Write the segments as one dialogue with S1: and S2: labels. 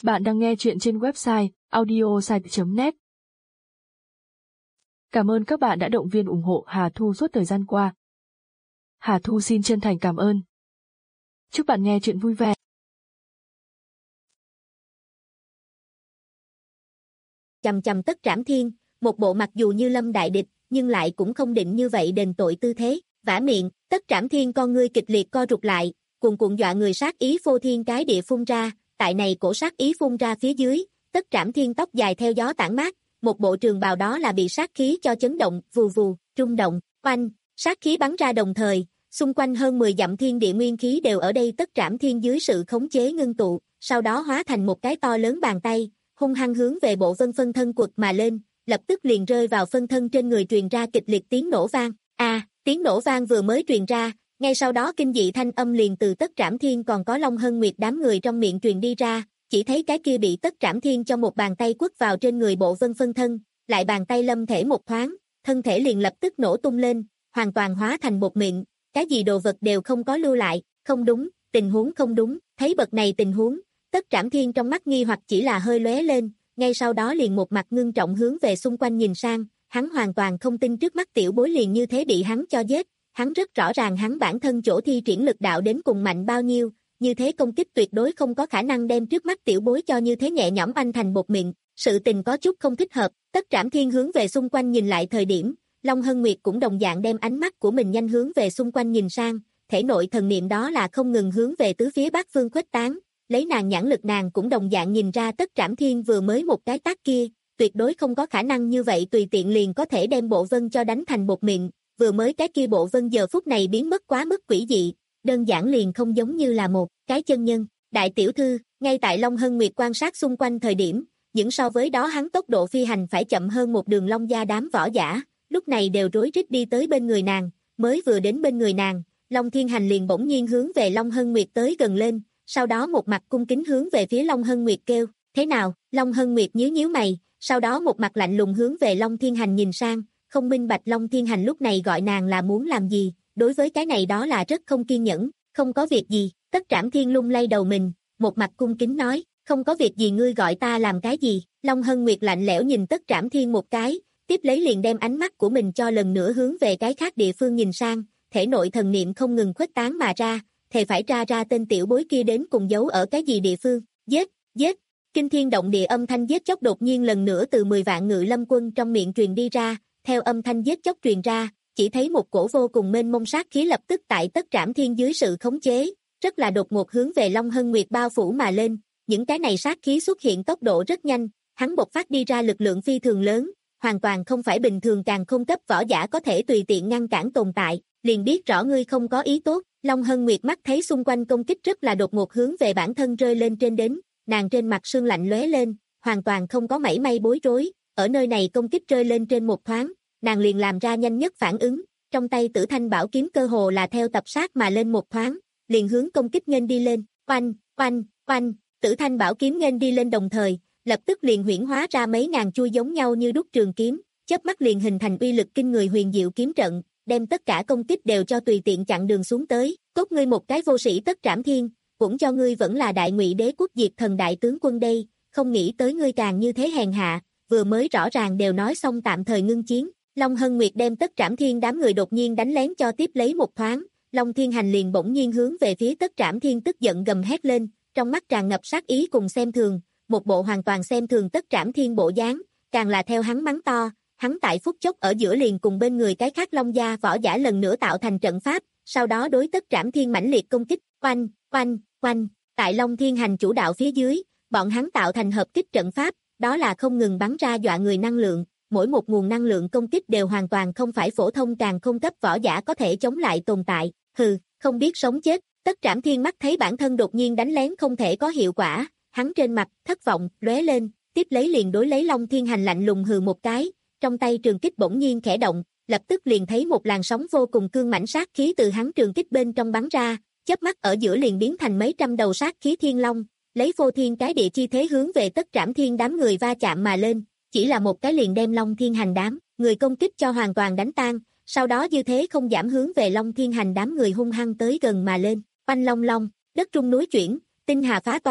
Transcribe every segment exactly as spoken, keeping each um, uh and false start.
S1: Bạn đang nghe chuyện trên website audiosite chấm net. Cảm ơn các bạn đã động viên ủng hộ Hà Thu suốt thời gian qua. Hà Thu xin chân thành cảm ơn. Chúc bạn nghe chuyện vui vẻ.
S2: Chầm chầm Tất Trảm Thiên, một bộ mặc dù như lâm đại địch, nhưng lại cũng không định như vậy đền tội tư thế, vả miệng, Tất Trảm Thiên con ngươi kịch liệt co rụt lại, cuồn cuộn dọa người sát ý phô thiên cái địa phun ra, tại này cổ sát ý phun ra phía dưới, Tất Trảm Thiên tóc dài theo gió tản mát, một bộ trường bào đó là bị sát khí cho chấn động, vù vù, rung động, oanh, sát khí bắn ra đồng thời, xung quanh hơn mười dặm thiên địa nguyên khí đều ở đây Tất Trảm Thiên dưới sự khống chế ngưng tụ, sau đó hóa thành một cái to lớn bàn tay, hung hăng hướng về bộ vân phân thân quật mà lên, lập tức liền rơi vào phân thân trên người truyền ra kịch liệt tiếng nổ vang. A, à, tiếng nổ vang vừa mới truyền ra, ngay sau đó kinh dị thanh âm liền từ Tất Trảm Thiên còn có Long Hân Nguyệt đám người trong miệng truyền đi ra, chỉ thấy cái kia bị Tất Trảm Thiên cho một bàn tay quất vào trên người bộ vân phân thân, lại bàn tay lâm thể một thoáng, thân thể liền lập tức nổ tung lên, hoàn toàn hóa thành bột mịn, cái gì đồ vật đều không có lưu lại, không đúng, tình huống không đúng, thấy bậc này tình huống, Tất Trảm Thiên trong mắt nghi hoặc chỉ là hơi lóe lên, ngay sau đó liền một mặt ngưng trọng hướng về xung quanh nhìn sang, hắn hoàn toàn không tin trước mắt tiểu bối liền như thế bị hắn cho giết, hắn rất rõ ràng hắn bản thân chỗ thi triển lực đạo đến cùng mạnh bao nhiêu, như thế công kích tuyệt đối không có khả năng đem trước mắt tiểu bối cho như thế nhẹ nhõm anh thành bột mịn, sự tình có chút không thích hợp, Tất Trảm Thiên hướng về xung quanh nhìn lại thời điểm, Long Hân Nguyệt cũng đồng dạng đem ánh mắt của mình nhanh hướng về xung quanh nhìn sang, thể nội thần niệm đó là không ngừng hướng về tứ phía bát phương khuếch tán. Lấy nàng nhãn lực nàng cũng đồng dạng nhìn ra Tất Trảm Thiên vừa mới một cái tác kia, tuyệt đối không có khả năng như vậy tùy tiện liền có thể đem bộ vân cho đánh thành bột mịn, vừa mới cái kia bộ vân giờ phút này biến mất quá mức quỷ dị, đơn giản liền không giống như là một cái chân nhân. Đại tiểu thư, ngay tại Long Hân Nguyệt quan sát xung quanh thời điểm, những so với đó hắn tốc độ phi hành phải chậm hơn một đường long gia đám võ giả, lúc này đều rối rít đi tới bên người nàng, mới vừa đến bên người nàng, Long Thiên Hành liền bỗng nhiên hướng về Long Hân Nguyệt tới gần lên. Sau đó một mặt cung kính hướng về phía Long Hân Nguyệt kêu, thế nào, Long Hân Nguyệt nhíu nhíu mày, sau đó một mặt lạnh lùng hướng về Long Thiên Hành nhìn sang, không minh bạch Long Thiên Hành lúc này gọi nàng là muốn làm gì, đối với cái này đó là rất không kiên nhẫn, không có việc gì, Tất Trảm Thiên lung lay đầu mình, một mặt cung kính nói, không có việc gì ngươi gọi ta làm cái gì, Long Hân Nguyệt lạnh lẽo nhìn Tất Trảm Thiên một cái, tiếp lấy liền đem ánh mắt của mình cho lần nữa hướng về cái khác địa phương nhìn sang, thể nội thần niệm không ngừng khuếch tán mà ra, thề phải tra ra tên tiểu bối kia đến cùng giấu ở cái gì địa phương, giết, giết, kinh thiên động địa âm thanh giết chóc đột nhiên lần nữa từ mười vạn ngự lâm quân trong miệng truyền đi ra, theo âm thanh giết chóc truyền ra, chỉ thấy một cổ vô cùng mênh mông sát khí lập tức tại Tất Trảm Thiên dưới sự khống chế, rất là đột ngột hướng về Long Hân Nguyệt bao phủ mà lên, những cái này sát khí xuất hiện tốc độ rất nhanh, hắn bộc phát đi ra lực lượng phi thường lớn, hoàn toàn không phải bình thường càng không cấp võ giả có thể tùy tiện ngăn cản tồn tại, liền biết rõ ngươi không có ý tốt. Long Hân Nguyệt mắt thấy xung quanh công kích rất là đột ngột hướng về bản thân rơi lên trên đến, nàng trên mặt sương lạnh lóe lên, hoàn toàn không có mảy may bối rối, ở nơi này công kích rơi lên trên một thoáng, nàng liền làm ra nhanh nhất phản ứng, trong tay Tử Thanh Bảo kiếm cơ hồ là theo tập sát mà lên một thoáng, liền hướng công kích nghênh đi lên, oanh, oanh, oanh, Tử Thanh Bảo kiếm nghênh đi lên đồng thời, lập tức liền huyễn hóa ra mấy ngàn chuôi giống nhau như đúc trường kiếm, chớp mắt liền hình thành uy lực kinh người huyền diệu kiếm trận, đem tất cả công kích đều cho tùy tiện chặn đường xuống tới, cốt ngươi một cái vô sĩ Tất Trảm Thiên, cũng cho ngươi vẫn là Đại Ngụy Đế quốc diệt thần đại tướng quân đây, không nghĩ tới ngươi càng như thế hèn hạ, vừa mới rõ ràng đều nói xong tạm thời ngưng chiến, Long Hân Nguyệt đem Tất Trảm Thiên đám người đột nhiên đánh lén cho tiếp lấy một thoáng, Long Thiên Hành liền bỗng nhiên hướng về phía Tất Trảm Thiên tức giận gầm hét lên, trong mắt tràn ngập sát ý cùng xem thường, một bộ hoàn toàn xem thường Tất Trảm Thiên bộ dáng, càng là theo hắn mắng to. Hắn tại phút chốc ở giữa liền cùng bên người cái khác Long gia võ giả lần nữa tạo thành trận pháp, sau đó đối Tất Trảm Thiên mãnh liệt công kích, oanh, oanh, oanh, tại Long Thiên Hành chủ đạo phía dưới, bọn hắn tạo thành hợp kích trận pháp, đó là không ngừng bắn ra dọa người năng lượng, mỗi một nguồn năng lượng công kích đều hoàn toàn không phải phổ thông càng không cấp võ giả có thể chống lại tồn tại, hừ, không biết sống chết, Tất Trảm Thiên mắt thấy bản thân đột nhiên đánh lén không thể có hiệu quả, hắn trên mặt, thất vọng, lóe lên, tiếp lấy liền đối lấy Long Thiên Hành lạnh lùng hừ một cái. Trong tay trường kích bỗng nhiên khẽ động, lập tức liền thấy một làn sóng vô cùng cương mãnh sát khí từ hắn trường kích bên trong bắn ra, chớp mắt ở giữa liền biến thành mấy trăm đầu sát khí thiên long, lấy vô thiên cái địa chi thế hướng về Tất Trảm Thiên đám người va chạm mà lên, chỉ là một cái liền đem Long Thiên Hành đám người công kích cho hoàn toàn đánh tan, sau đó như thế không giảm hướng về Long Thiên Hành đám người hung hăng tới gần mà lên, oanh long long, đất rung núi chuyển, tinh hà phá toái,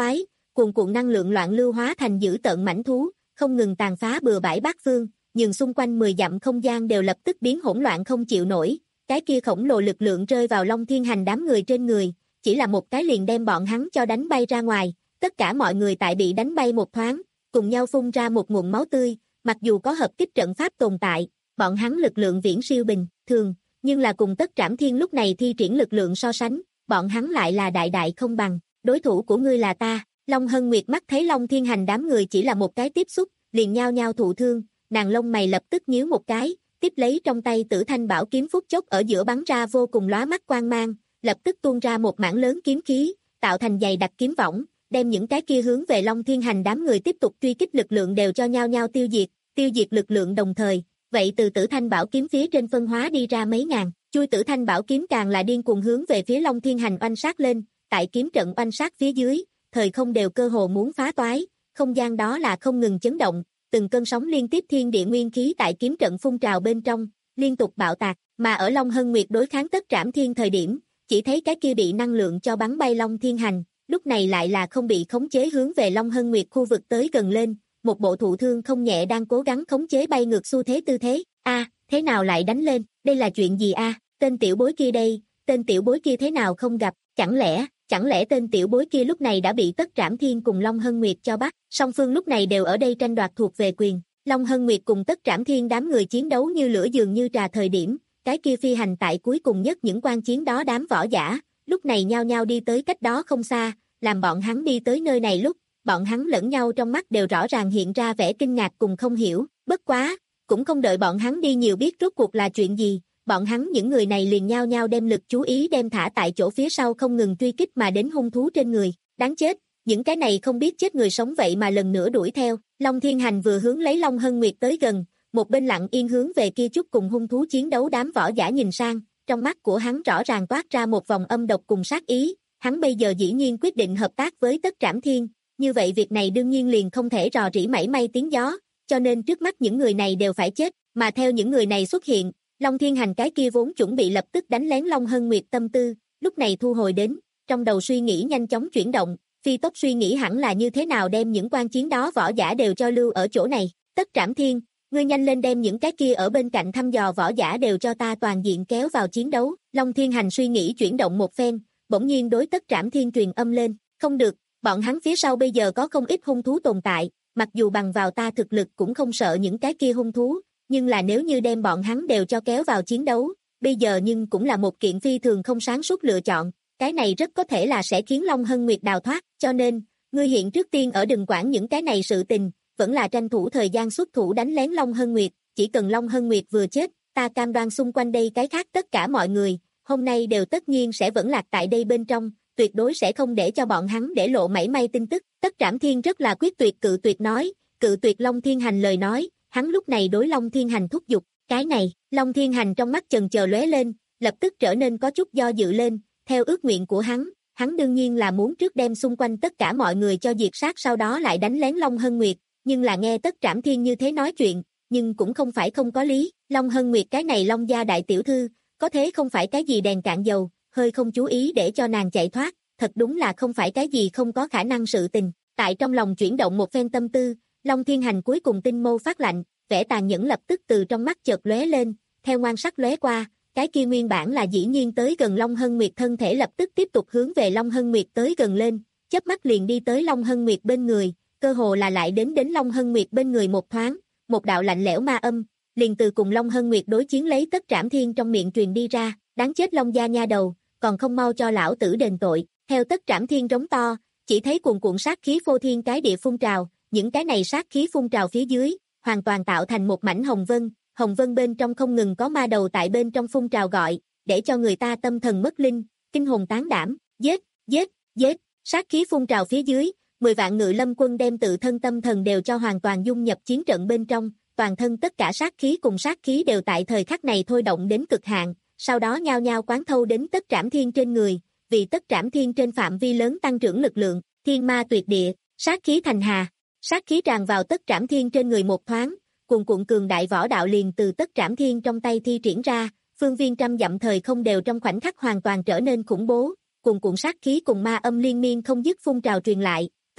S2: cuồn cuộn năng lượng loạn lưu hóa thành dữ tợn mãnh thú, không ngừng tàn phá bừa bãi bát phương, nhưng xung quanh mười dặm không gian đều lập tức biến hỗn loạn không chịu nổi, cái kia khổng lồ lực lượng rơi vào Long Thiên Hành đám người trên người, chỉ là một cái liền đem bọn hắn cho đánh bay ra ngoài, tất cả mọi người tại bị đánh bay một thoáng, cùng nhau phun ra một nguồn máu tươi, mặc dù có hợp kích trận pháp tồn tại, bọn hắn lực lượng viễn siêu bình thường, nhưng là cùng Tất Trảm Thiên lúc này thi triển lực lượng so sánh, bọn hắn lại là đại đại không bằng, đối thủ của ngươi là ta. Long Hân Nguyệt mắt thấy Long Thiên Hành đám người chỉ là một cái tiếp xúc, liền nhao nhao thụ thương, nàng lông mày lập tức nhíu một cái, tiếp lấy trong tay Tử Thanh Bảo kiếm phút chốc ở giữa bắn ra vô cùng lóa mắt quang mang, lập tức tuôn ra một mảng lớn kiếm khí, tạo thành dày đặc kiếm võng, đem những cái kia hướng về Long Thiên Hành đám người tiếp tục truy kích lực lượng đều cho nhau nhau tiêu diệt, tiêu diệt lực lượng đồng thời, vậy từ Tử Thanh Bảo kiếm phía trên phân hóa đi ra mấy ngàn, chui Tử Thanh Bảo kiếm càng là điên cuồng hướng về phía Long Thiên Hành oanh sát lên, tại kiếm trận oanh sát phía dưới, thời không đều cơ hồ muốn phá toái, không gian đó là không ngừng chấn động, từng cơn sóng liên tiếp thiên địa nguyên khí tại kiếm trận phun trào bên trong, liên tục bạo tạc, mà ở Long Hân Nguyệt đối kháng Tất Trảm Thiên thời điểm, chỉ thấy cái kia bị năng lượng cho bắn bay Long Thiên Hành, lúc này lại là không bị khống chế hướng về Long Hân Nguyệt khu vực tới gần lên, một bộ thụ thương không nhẹ đang cố gắng khống chế bay ngược xu thế tư thế, a thế nào lại đánh lên, đây là chuyện gì a tên tiểu bối kia đây, tên tiểu bối kia thế nào không gặp, chẳng lẽ, chẳng lẽ tên tiểu bối kia lúc này đã bị Tất Trảm Thiên cùng Long Hân Nguyệt cho bắt, song phương lúc này đều ở đây tranh đoạt thuộc về quyền, Long Hân Nguyệt cùng Tất Trảm Thiên đám người chiến đấu như lửa dường như trà thời điểm, cái kia phi hành tại cuối cùng nhất những quan chiến đó đám võ giả, lúc này nhao nhao đi tới cách đó không xa, làm bọn hắn đi tới nơi này lúc, bọn hắn lẫn nhau trong mắt đều rõ ràng hiện ra vẻ kinh ngạc cùng không hiểu, bất quá, cũng không đợi bọn hắn đi nhiều biết rốt cuộc là chuyện gì, bọn hắn những người này liền nhao nhao đem lực chú ý đem thả tại chỗ phía sau không ngừng truy kích mà đến hung thú trên người, đáng chết, những cái này không biết chết người sống vậy mà lần nữa đuổi theo, Long Thiên Hành vừa hướng lấy Long Hân Nguyệt tới gần, một bên lặng yên hướng về kia chút cùng hung thú chiến đấu đám võ giả nhìn sang, trong mắt của hắn rõ ràng toát ra một vòng âm độc cùng sát ý, hắn bây giờ dĩ nhiên quyết định hợp tác với Tất Trảm Thiên, như vậy việc này đương nhiên liền không thể rò rỉ mảy may tiếng gió, cho nên trước mắt những người này đều phải chết, mà theo những người này xuất hiện, Long Thiên Hành cái kia vốn chuẩn bị lập tức đánh lén Long Hân Nguyệt tâm tư, lúc này thu hồi đến, trong đầu suy nghĩ nhanh chóng chuyển động, phi tốc suy nghĩ hẳn là như thế nào đem những quan chiến đó võ giả đều cho lưu ở chỗ này, Tất Trảm Thiên, ngươi nhanh lên đem những cái kia ở bên cạnh thăm dò võ giả đều cho ta toàn diện kéo vào chiến đấu, Long Thiên Hành suy nghĩ chuyển động một phen, bỗng nhiên đối Tất Trảm Thiên truyền âm lên, không được, bọn hắn phía sau bây giờ có không ít hung thú tồn tại, mặc dù bằng vào ta thực lực cũng không sợ những cái kia hung thú, nhưng là nếu như đem bọn hắn đều cho kéo vào chiến đấu, bây giờ nhưng cũng là một kiện phi thường không sáng suốt lựa chọn, cái này rất có thể là sẽ khiến Long Hân Nguyệt đào thoát, cho nên, ngươi hiện trước tiên ở đừng quản những cái này sự tình, vẫn là tranh thủ thời gian xuất thủ đánh lén Long Hân Nguyệt, chỉ cần Long Hân Nguyệt vừa chết, ta cam đoan xung quanh đây cái khác tất cả mọi người, hôm nay đều tất nhiên sẽ vẫn lạc tại đây bên trong, tuyệt đối sẽ không để cho bọn hắn để lộ mảy may tin tức. Tất Trảm Thiên rất là quyết tuyệt cự tuyệt nói, cự tuyệt Long Thiên Hành lời nói, hắn lúc này đối Long Thiên Hành thúc giục, cái này, Long Thiên Hành trong mắt chần chờ lóe lên, lập tức trở nên có chút do dự lên, theo ước nguyện của hắn, hắn đương nhiên là muốn trước đem xung quanh tất cả mọi người cho diệt sát sau đó lại đánh lén Long Hân Nguyệt, nhưng là nghe Tất Trảm Thiên như thế nói chuyện, nhưng cũng không phải không có lý, Long Hân Nguyệt cái này Long gia đại tiểu thư, có thế không phải cái gì đèn cạn dầu, hơi không chú ý để cho nàng chạy thoát, thật đúng là không phải cái gì không có khả năng sự tình, tại trong lòng chuyển động một phen tâm tư, Long Thiên Hành cuối cùng tinh mâu phát lạnh, vẻ tàn nhẫn lập tức từ trong mắt chợt lóe lên, theo ngoan sắc lóe qua, cái kia nguyên bản là dĩ nhiên tới gần Long Hân Nguyệt thân thể lập tức tiếp tục hướng về Long Hân Nguyệt tới gần lên, chớp mắt liền đi tới Long Hân Nguyệt bên người, cơ hồ là lại đến đến Long Hân Nguyệt bên người một thoáng, một đạo lạnh lẽo ma âm, liền từ cùng Long Hân Nguyệt đối chiến lấy Tất Trảm Thiên trong miệng truyền đi ra, đáng chết Long gia nha đầu, còn không mau cho lão tử đền tội, theo Tất Trảm Thiên rống to, chỉ thấy cuồn cuộn sát khí phô thiên cái địa phun trào, những cái này sát khí phun trào phía dưới, hoàn toàn tạo thành một mảnh hồng vân, hồng vân bên trong không ngừng có ma đầu tại bên trong phun trào gọi, để cho người ta tâm thần mất linh, kinh hồn tán đảm, giết, giết, giết, sát khí phun trào phía dưới, mười vạn ngự lâm quân đem tự thân tâm thần đều cho hoàn toàn dung nhập chiến trận bên trong, toàn thân tất cả sát khí cùng sát khí đều tại thời khắc này thôi động đến cực hạn, sau đó nhao nhao quán thâu đến Tất Trảm Thiên trên người, vì Tất Trảm Thiên trên phạm vi lớn tăng trưởng lực lượng, thiên ma tuyệt địa, sát khí thành hà, sát khí tràn vào Tất Trảm Thiên trên người một thoáng, cuồn cuộn cường đại võ đạo liền từ Tất Trảm Thiên trong tay thi triển ra, phương viên trăm dặm thời không đều trong khoảnh khắc hoàn toàn trở nên khủng bố, cuồn cuộn sát khí cùng ma âm liên miên không dứt phun trào truyền lại,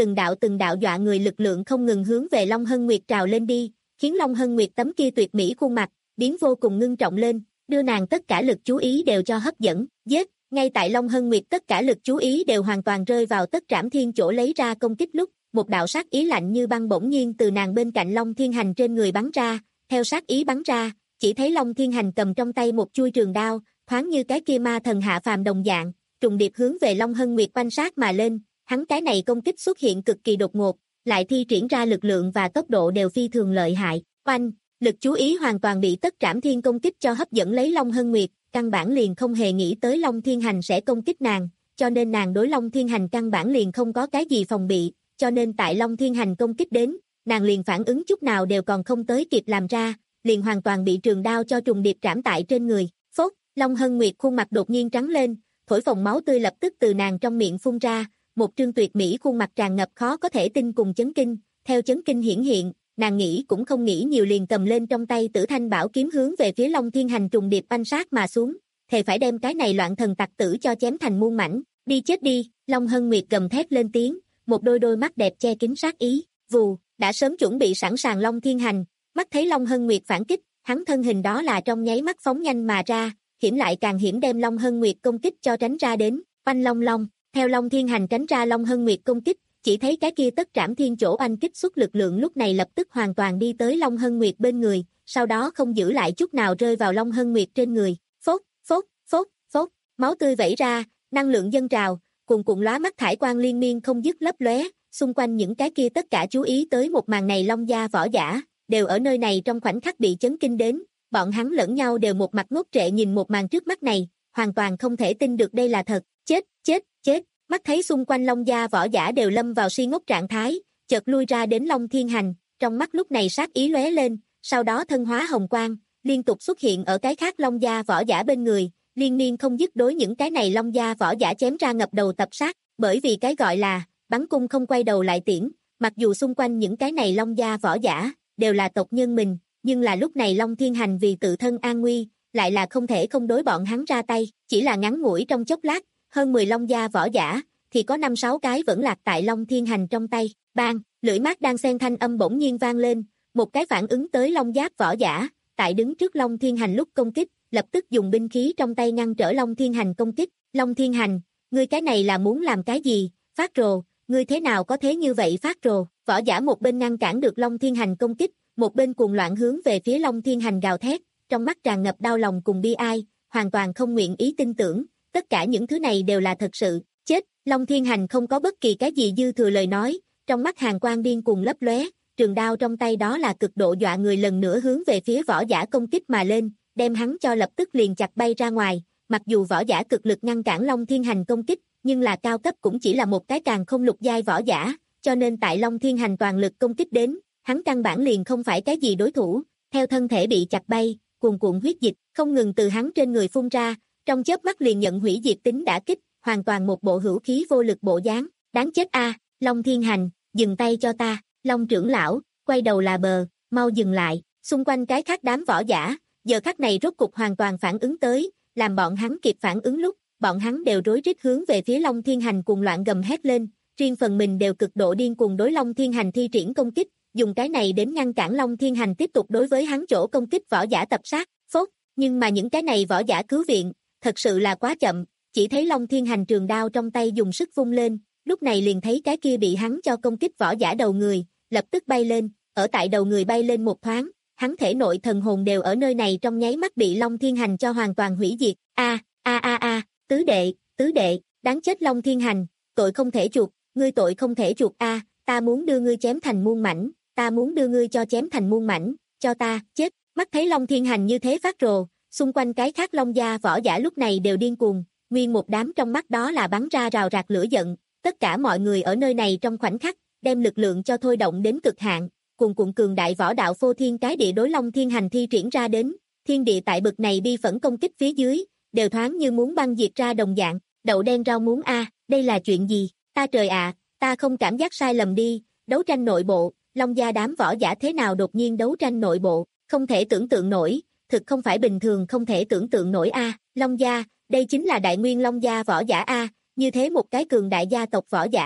S2: từng đạo từng đạo dọa người lực lượng không ngừng hướng về Long Hân Nguyệt trào lên đi, khiến Long Hân Nguyệt tấm kia tuyệt mỹ khuôn mặt biến vô cùng ngưng trọng lên, đưa nàng tất cả lực chú ý đều cho hấp dẫn. Giết! Ngay tại Long Hân Nguyệt tất cả lực chú ý đều hoàn toàn rơi vào Tất Trảm Thiên chỗ lấy ra công kích lúc, một đạo sát ý lạnh như băng bỗng nhiên từ nàng bên cạnh Long Thiên Hành trên người bắn ra, theo sát ý bắn ra, chỉ thấy Long Thiên Hành cầm trong tay một chuôi trường đao, thoáng như cái kia ma thần hạ phàm đồng dạng, trùng điệp hướng về Long Hân Nguyệt quanh sát mà lên, hắn cái này công kích xuất hiện cực kỳ đột ngột, lại thi triển ra lực lượng và tốc độ đều phi thường lợi hại. Oanh, lực chú ý hoàn toàn bị Tất Trảm Thiên công kích cho hấp dẫn lấy Long Hân Nguyệt, căn bản liền không hề nghĩ tới Long Thiên Hành sẽ công kích nàng, cho nên nàng đối Long Thiên Hành căn bản liền không có cái gì phòng bị, cho nên tại Long Thiên Hành công kích đến, nàng liền phản ứng chút nào đều còn không tới kịp làm ra, liền hoàn toàn bị trường đao cho trùng điệp trảm tại trên người. Phốt, Long Hân Nguyệt khuôn mặt đột nhiên trắng lên, thổi phồng máu tươi lập tức từ nàng trong miệng phun ra, một trương tuyệt mỹ khuôn mặt tràn ngập khó có thể tin cùng chấn kinh, theo chấn kinh hiển hiện, nàng nghĩ cũng không nghĩ nhiều liền cầm lên trong tay Tử Thanh Bảo kiếm hướng về phía Long Thiên Hành trùng điệp banh sát mà xuống, thề phải đem cái này loạn thần tặc tử cho chém thành muôn mảnh, đi chết đi. Long Hân Nguyệt gầm thét lên tiếng, một đôi đôi mắt đẹp che kín sát ý, vù, đã sớm chuẩn bị sẵn sàng Long Thiên Hành, mắt thấy Long Hân Nguyệt phản kích, hắn thân hình đó là trong nháy mắt phóng nhanh mà ra, hiểm lại càng hiểm đem Long Hân Nguyệt công kích cho tránh ra đến, oanh long long, theo Long Thiên Hành tránh ra Long Hân Nguyệt công kích, chỉ thấy cái kia Tất Trảm Thiên chỗ oanh kích xuất lực lượng lúc này lập tức hoàn toàn đi tới Long Hân Nguyệt bên người, sau đó không giữ lại chút nào rơi vào Long Hân Nguyệt trên người, phốt, phốt, phốt, phốt, máu tươi vẩy ra, năng lượng dâng trào, cuồn cuộn lóa mắt thải quang liên miên không dứt lấp lóe, xung quanh những cái kia tất cả chú ý tới một màn này Long gia võ giả, đều ở nơi này trong khoảnh khắc bị chấn kinh đến, bọn hắn lẫn nhau đều một mặt ngốc trệ nhìn một màn trước mắt này, hoàn toàn không thể tin được đây là thật, chết, chết, chết, mắt thấy xung quanh Long gia võ giả đều lâm vào si ngốc trạng thái, chợt lui ra đến Long Thiên Hành, trong mắt lúc này sát ý lóe lên, sau đó thân hóa hồng quang, liên tục xuất hiện ở cái khác Long gia võ giả bên người, liên miên không dứt đối những cái này Long gia võ giả chém ra ngập đầu tập sát, bởi vì cái gọi là bắn cung không quay đầu lại tiễn, mặc dù xung quanh những cái này Long gia võ giả đều là tộc nhân mình, nhưng là lúc này Long Thiên Hành vì tự thân an nguy, lại là không thể không đối bọn hắn ra tay, chỉ là ngắn ngủi trong chốc lát, hơn mười Long gia võ giả, thì có năm sáu cái vẫn lạc tại Long Thiên Hành trong tay, bang, lưỡi mát đang xen thanh âm bỗng nhiên vang lên, một cái phản ứng tới Long giáp võ giả, tại đứng trước Long Thiên Hành lúc công kích, lập tức dùng binh khí trong tay ngăn trở Long Thiên Hành công kích, Long Thiên Hành, ngươi cái này là muốn làm cái gì, phát rồ, ngươi thế nào có thế như vậy phát rồ, võ giả một bên ngăn cản được Long Thiên Hành công kích, một bên cuồng loạn hướng về phía Long Thiên Hành gào thét, trong mắt tràn ngập đau lòng cùng bi ai, hoàn toàn không nguyện ý tin tưởng, tất cả những thứ này đều là thật sự, chết, Long Thiên Hành không có bất kỳ cái gì dư thừa lời nói, trong mắt hàn quang điên cuồng lấp lóe, trường đao trong tay đó là cực độ dọa người lần nữa hướng về phía võ giả công kích mà lên, đem hắn cho lập tức liền chặt bay ra ngoài, mặc dù võ giả cực lực ngăn cản Long Thiên Hành công kích, nhưng là cao cấp cũng chỉ là một cái càng không lục giai võ giả, cho nên tại Long Thiên Hành toàn lực công kích đến, hắn căn bản liền không phải cái gì đối thủ, theo thân thể bị chặt bay, cuồn cuộn huyết dịch không ngừng từ hắn trên người phun ra, trong chớp mắt liền nhận hủy diệt tính đả kích, hoàn toàn một bộ hữu khí vô lực bộ dáng, đáng chết a, Long Thiên Hành, dừng tay cho ta, Long trưởng lão, quay đầu là bờ, mau dừng lại, xung quanh cái khác đám võ giả, giờ khắc này rốt cục hoàn toàn phản ứng tới, làm bọn hắn kịp phản ứng lúc, bọn hắn đều rối rít hướng về phía Long Thiên Hành cuồng loạn gầm hét lên, riêng phần mình đều cực độ điên cuồng đối Long Thiên Hành thi triển công kích, dùng cái này đến ngăn cản Long Thiên Hành tiếp tục đối với hắn chỗ công kích võ giả tập sát, phốt, nhưng mà những cái này võ giả cứu viện, thật sự là quá chậm, chỉ thấy Long Thiên Hành trường đao trong tay dùng sức vung lên, lúc này liền thấy cái kia bị hắn cho công kích võ giả đầu người, lập tức bay lên, ở tại đầu người bay lên một thoáng, hắn thể nội thần hồn đều ở nơi này trong nháy mắt bị Long Thiên Hành cho hoàn toàn hủy diệt, a a a a, tứ đệ, tứ đệ, đáng chết Long Thiên Hành, tội không thể chuộc, ngươi tội không thể chuộc a, ta muốn đưa ngươi chém thành muôn mảnh, ta muốn đưa ngươi cho chém thành muôn mảnh, cho ta, chết, mắt thấy Long Thiên Hành như thế phát rồ, xung quanh cái khác Long gia võ giả lúc này đều điên cuồng, nguyên một đám trong mắt đó là bắn ra rào rạc lửa giận, tất cả mọi người ở nơi này trong khoảnh khắc, đem lực lượng cho thôi động đến cực hạn, cuồn cuộn cường đại võ đạo phô thiên cái địa đối Long Thiên Hành thi triển ra đến, thiên địa tại bực này bi phẫn công kích phía dưới, đều thoáng như muốn băng diệt ra đồng dạng, đậu đen rau muống a, đây là chuyện gì, ta trời ạ, ta không cảm giác sai lầm đi, đấu tranh nội bộ, Long gia đám võ giả thế nào đột nhiên đấu tranh nội bộ, không thể tưởng tượng nổi, thực không phải bình thường không thể tưởng tượng nổi a, Long gia, đây chính là đại nguyên Long gia võ giả a, như thế một cái cường đại gia tộc võ giả,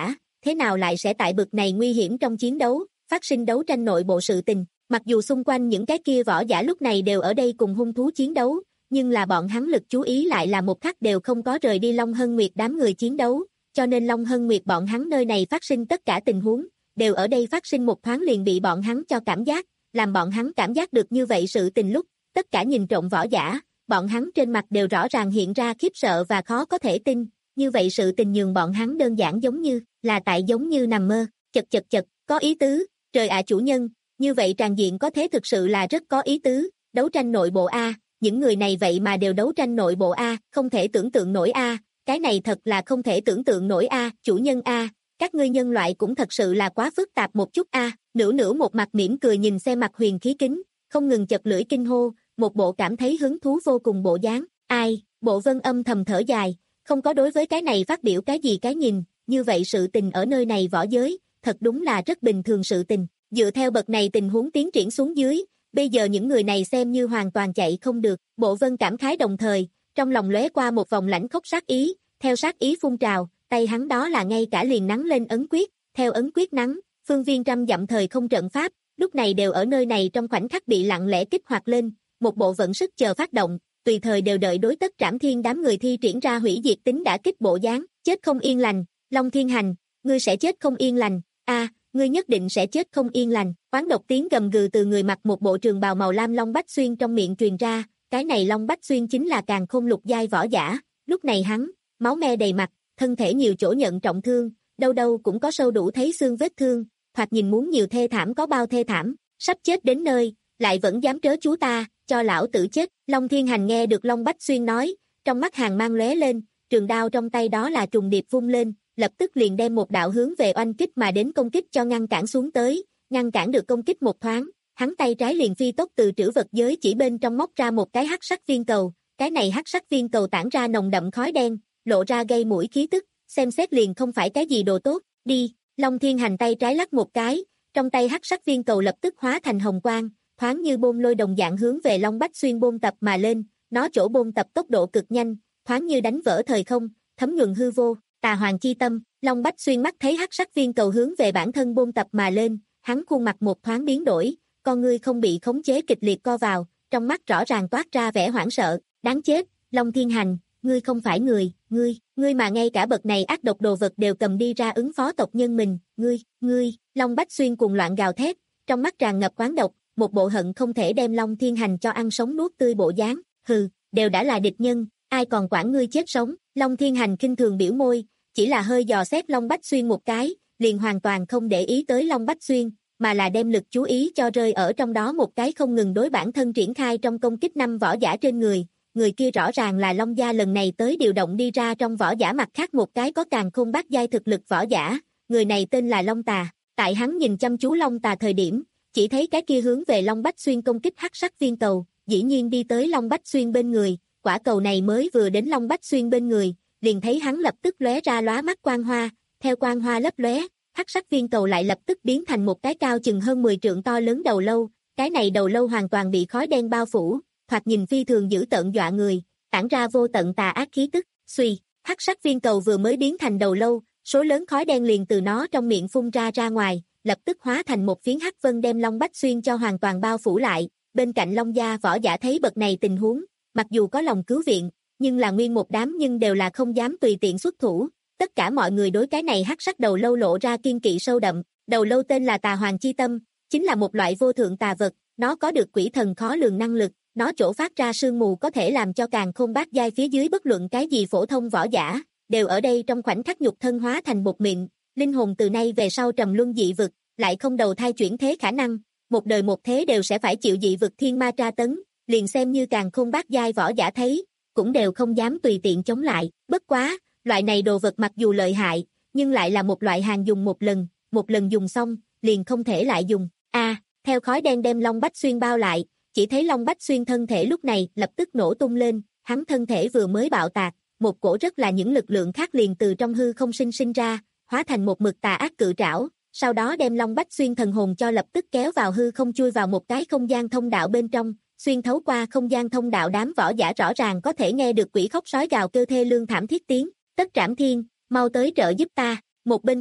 S2: thế nào lại sẽ tại bực này nguy hiểm trong chiến đấu, phát sinh đấu tranh nội bộ sự tình. Mặc dù xung quanh những cái kia võ giả lúc này đều ở đây cùng hung thú chiến đấu, nhưng là bọn hắn lực chú ý lại là một khắc đều không có rời đi Long Hân Nguyệt đám người chiến đấu, cho nên Long Hân Nguyệt bọn hắn nơi này phát sinh tất cả tình huống, đều ở đây phát sinh một thoáng liền bị bọn hắn cho cảm giác, làm bọn hắn cảm giác được như vậy sự tình lúc, tất cả nhìn trộm võ giả, bọn hắn trên mặt đều rõ ràng hiện ra khiếp sợ và khó có thể tin, như vậy sự tình nhường bọn hắn đơn giản giống như là tại giống như nằm mơ, chật chật chật, có ý tứ, trời ạ chủ nhân, như vậy tràn diện có thế thực sự là rất có ý tứ, đấu tranh nội bộ A, những người này vậy mà đều đấu tranh nội bộ A, không thể tưởng tượng nổi A, cái này thật là không thể tưởng tượng nổi A, chủ nhân A, các ngươi nhân loại cũng thật sự là quá phức tạp một chút A, nửa nửa một mặt mỉm cười nhìn xem mặt huyền khí kính, không ngừng chật lưỡi kinh hô, một bộ cảm thấy hứng thú vô cùng bộ dáng, ai, bộ vân âm thầm thở dài, không có đối với cái này phát biểu cái gì cái nhìn, như vậy sự tình ở nơi này võ giới, thật đúng là rất bình thường sự tình, dựa theo bậc này tình huống tiến triển xuống dưới, bây giờ những người này xem như hoàn toàn chạy không được, bộ vân cảm khái đồng thời, trong lòng lóe qua một vòng lãnh khốc sát ý, theo sát ý phun trào, tay hắn đó là ngay cả liền nắng lên ấn quyết, theo ấn quyết nắng, phương viên trăm dặm thời không trận pháp, lúc này đều ở nơi này trong khoảnh khắc bị lặng lẽ kích hoạt lên, một bộ vận sức chờ phát động, tùy thời đều đợi đối tất trảm thiên đám người thi triển ra hủy diệt tính đã kích bộ dáng, chết không yên lành, Long Thiên Hành, ngươi sẽ chết không yên lành, a, ngươi nhất định sẽ chết không yên lành, oán độc tiếng gầm gừ từ người mặc một bộ trường bào màu lam Long Bách Xuyên trong miệng truyền ra, cái này Long Bách Xuyên chính là càn khôn lục giai võ giả, lúc này hắn, máu me đầy mặt, thân thể nhiều chỗ nhận trọng thương, đâu đâu cũng có sâu đủ thấy xương vết thương, thoạt nhìn muốn nhiều thê thảm có bao thê thảm, sắp chết đến nơi, lại vẫn dám trớ chú ta, cho lão tử chết, Long Thiên Hành nghe được Long Bách Xuyên nói, trong mắt hàng mang lóe lên, trường đao trong tay đó là trùng điệp vung lên, lập tức liền đem một đạo hướng về oanh kích mà đến công kích cho ngăn cản xuống tới, ngăn cản được công kích một thoáng, hắn tay trái liền phi tốc từ trữ vật giới chỉ bên trong móc ra một cái hắc sắc viên cầu, cái này hắc sắc viên cầu tản ra nồng đậm khói đen, lộ ra gây mũi khí tức, xem xét liền không phải cái gì đồ tốt, đi, Long Thiên Hành tay trái lắc một cái, trong tay hắc sắc viên cầu lập tức hóa thành hồng quang, thoáng như bôn lôi đồng dạng hướng về Long Bách Xuyên bôn tập mà lên, nó chỗ bôn tập tốc độ cực nhanh, thoáng như đánh vỡ thời không, thấm nhuần hư vô, tà hoàng chi tâm, Long Bách Xuyên mắt thấy hắc sắc viên cầu hướng về bản thân bôn tập mà lên, hắn khuôn mặt một thoáng biến đổi, con ngươi không bị khống chế kịch liệt co vào, trong mắt rõ ràng toát ra vẻ hoảng sợ, đáng chết, Long Thiên Hành, ngươi không phải người, ngươi, ngươi mà ngay cả bậc này ác độc đồ vật đều cầm đi ra ứng phó tộc nhân mình, ngươi, ngươi, Long Bách Xuyên cùng loạn gào thét, trong mắt tràn ngập oán độc, một bộ hận không thể đem Long Thiên Hành cho ăn sống nuốt tươi bộ dáng, hừ, đều đã là địch nhân, ai còn quản ngươi chết sống, Long Thiên Hành khinh thường biểu môi, chỉ là hơi dò xét Long Bách Xuyên một cái, liền hoàn toàn không để ý tới Long Bách Xuyên, mà là đem lực chú ý cho rơi ở trong đó một cái không ngừng đối bản thân triển khai trong công kích năm võ giả trên người, người kia rõ ràng là Long gia lần này tới điều động đi ra trong võ giả mặt khác một cái có càn khôn bát giai thực lực võ giả, người này tên là Long Tà, tại hắn nhìn chăm chú Long Tà thời điểm, chỉ thấy cái kia hướng về Long Bách Xuyên công kích hắc sắc viên cầu, dĩ nhiên đi tới Long Bách Xuyên bên người, quả cầu này mới vừa đến Long Bách Xuyên bên người, liền thấy hắn lập tức lóe ra lóa mắt quang hoa, theo quang hoa lấp lóe, hắc sắc viên cầu lại lập tức biến thành một cái cao chừng hơn mười trượng to lớn đầu lâu, cái này đầu lâu hoàn toàn bị khói đen bao phủ, thoạt nhìn phi thường dữ tợn dọa người, tản ra vô tận tà ác khí tức, suy, hắc sắc viên cầu vừa mới biến thành đầu lâu, số lớn khói đen liền từ nó trong miệng phun ra ra ngoài, lập tức hóa thành một phiến hắc vân đem Long Bách Xuyên cho hoàn toàn bao phủ lại, bên cạnh Long gia võ giả thấy bậc này tình huống, mặc dù có lòng cứu viện, nhưng là nguyên một đám nhưng đều là không dám tùy tiện xuất thủ, tất cả mọi người đối cái này hắc sắc đầu lâu lộ ra kiên kỵ sâu đậm, đầu lâu tên là Tà Hoàng chi tâm, chính là một loại vô thượng tà vật, nó có được quỷ thần khó lường năng lực, nó chỗ phát ra sương mù có thể làm cho càn khôn bát giai phía dưới bất luận cái gì phổ thông võ giả, đều ở đây trong khoảnh khắc nhục thân hóa thành một mịn, linh hồn từ nay về sau trầm luân dị vực, lại không đầu thai chuyển thế khả năng, một đời một thế đều sẽ phải chịu dị vực thiên ma tra tấn, liền xem như càn khôn bát giai võ giả thấy, cũng đều không dám tùy tiện chống lại, bất quá, loại này đồ vật mặc dù lợi hại, nhưng lại là một loại hàng dùng một lần, một lần dùng xong, liền không thể lại dùng, a à, theo khói đen đem Long Bách Xuyên bao lại, chỉ thấy Long Bách Xuyên thân thể lúc này lập tức nổ tung lên, hắn thân thể vừa mới bạo tạc, một cổ rất là những lực lượng khác liền từ trong hư không sinh sinh ra, hóa thành một mực tà ác cự trảo, sau đó đem Long Bách Xuyên thần hồn cho lập tức kéo vào hư không chui vào một cái không gian thông đạo bên trong, xuyên thấu qua không gian thông đạo đám võ giả rõ ràng có thể nghe được quỷ khóc sói gào kêu thê lương thảm thiết tiếng, tất trảm thiên, mau tới trợ giúp ta, một bên khác,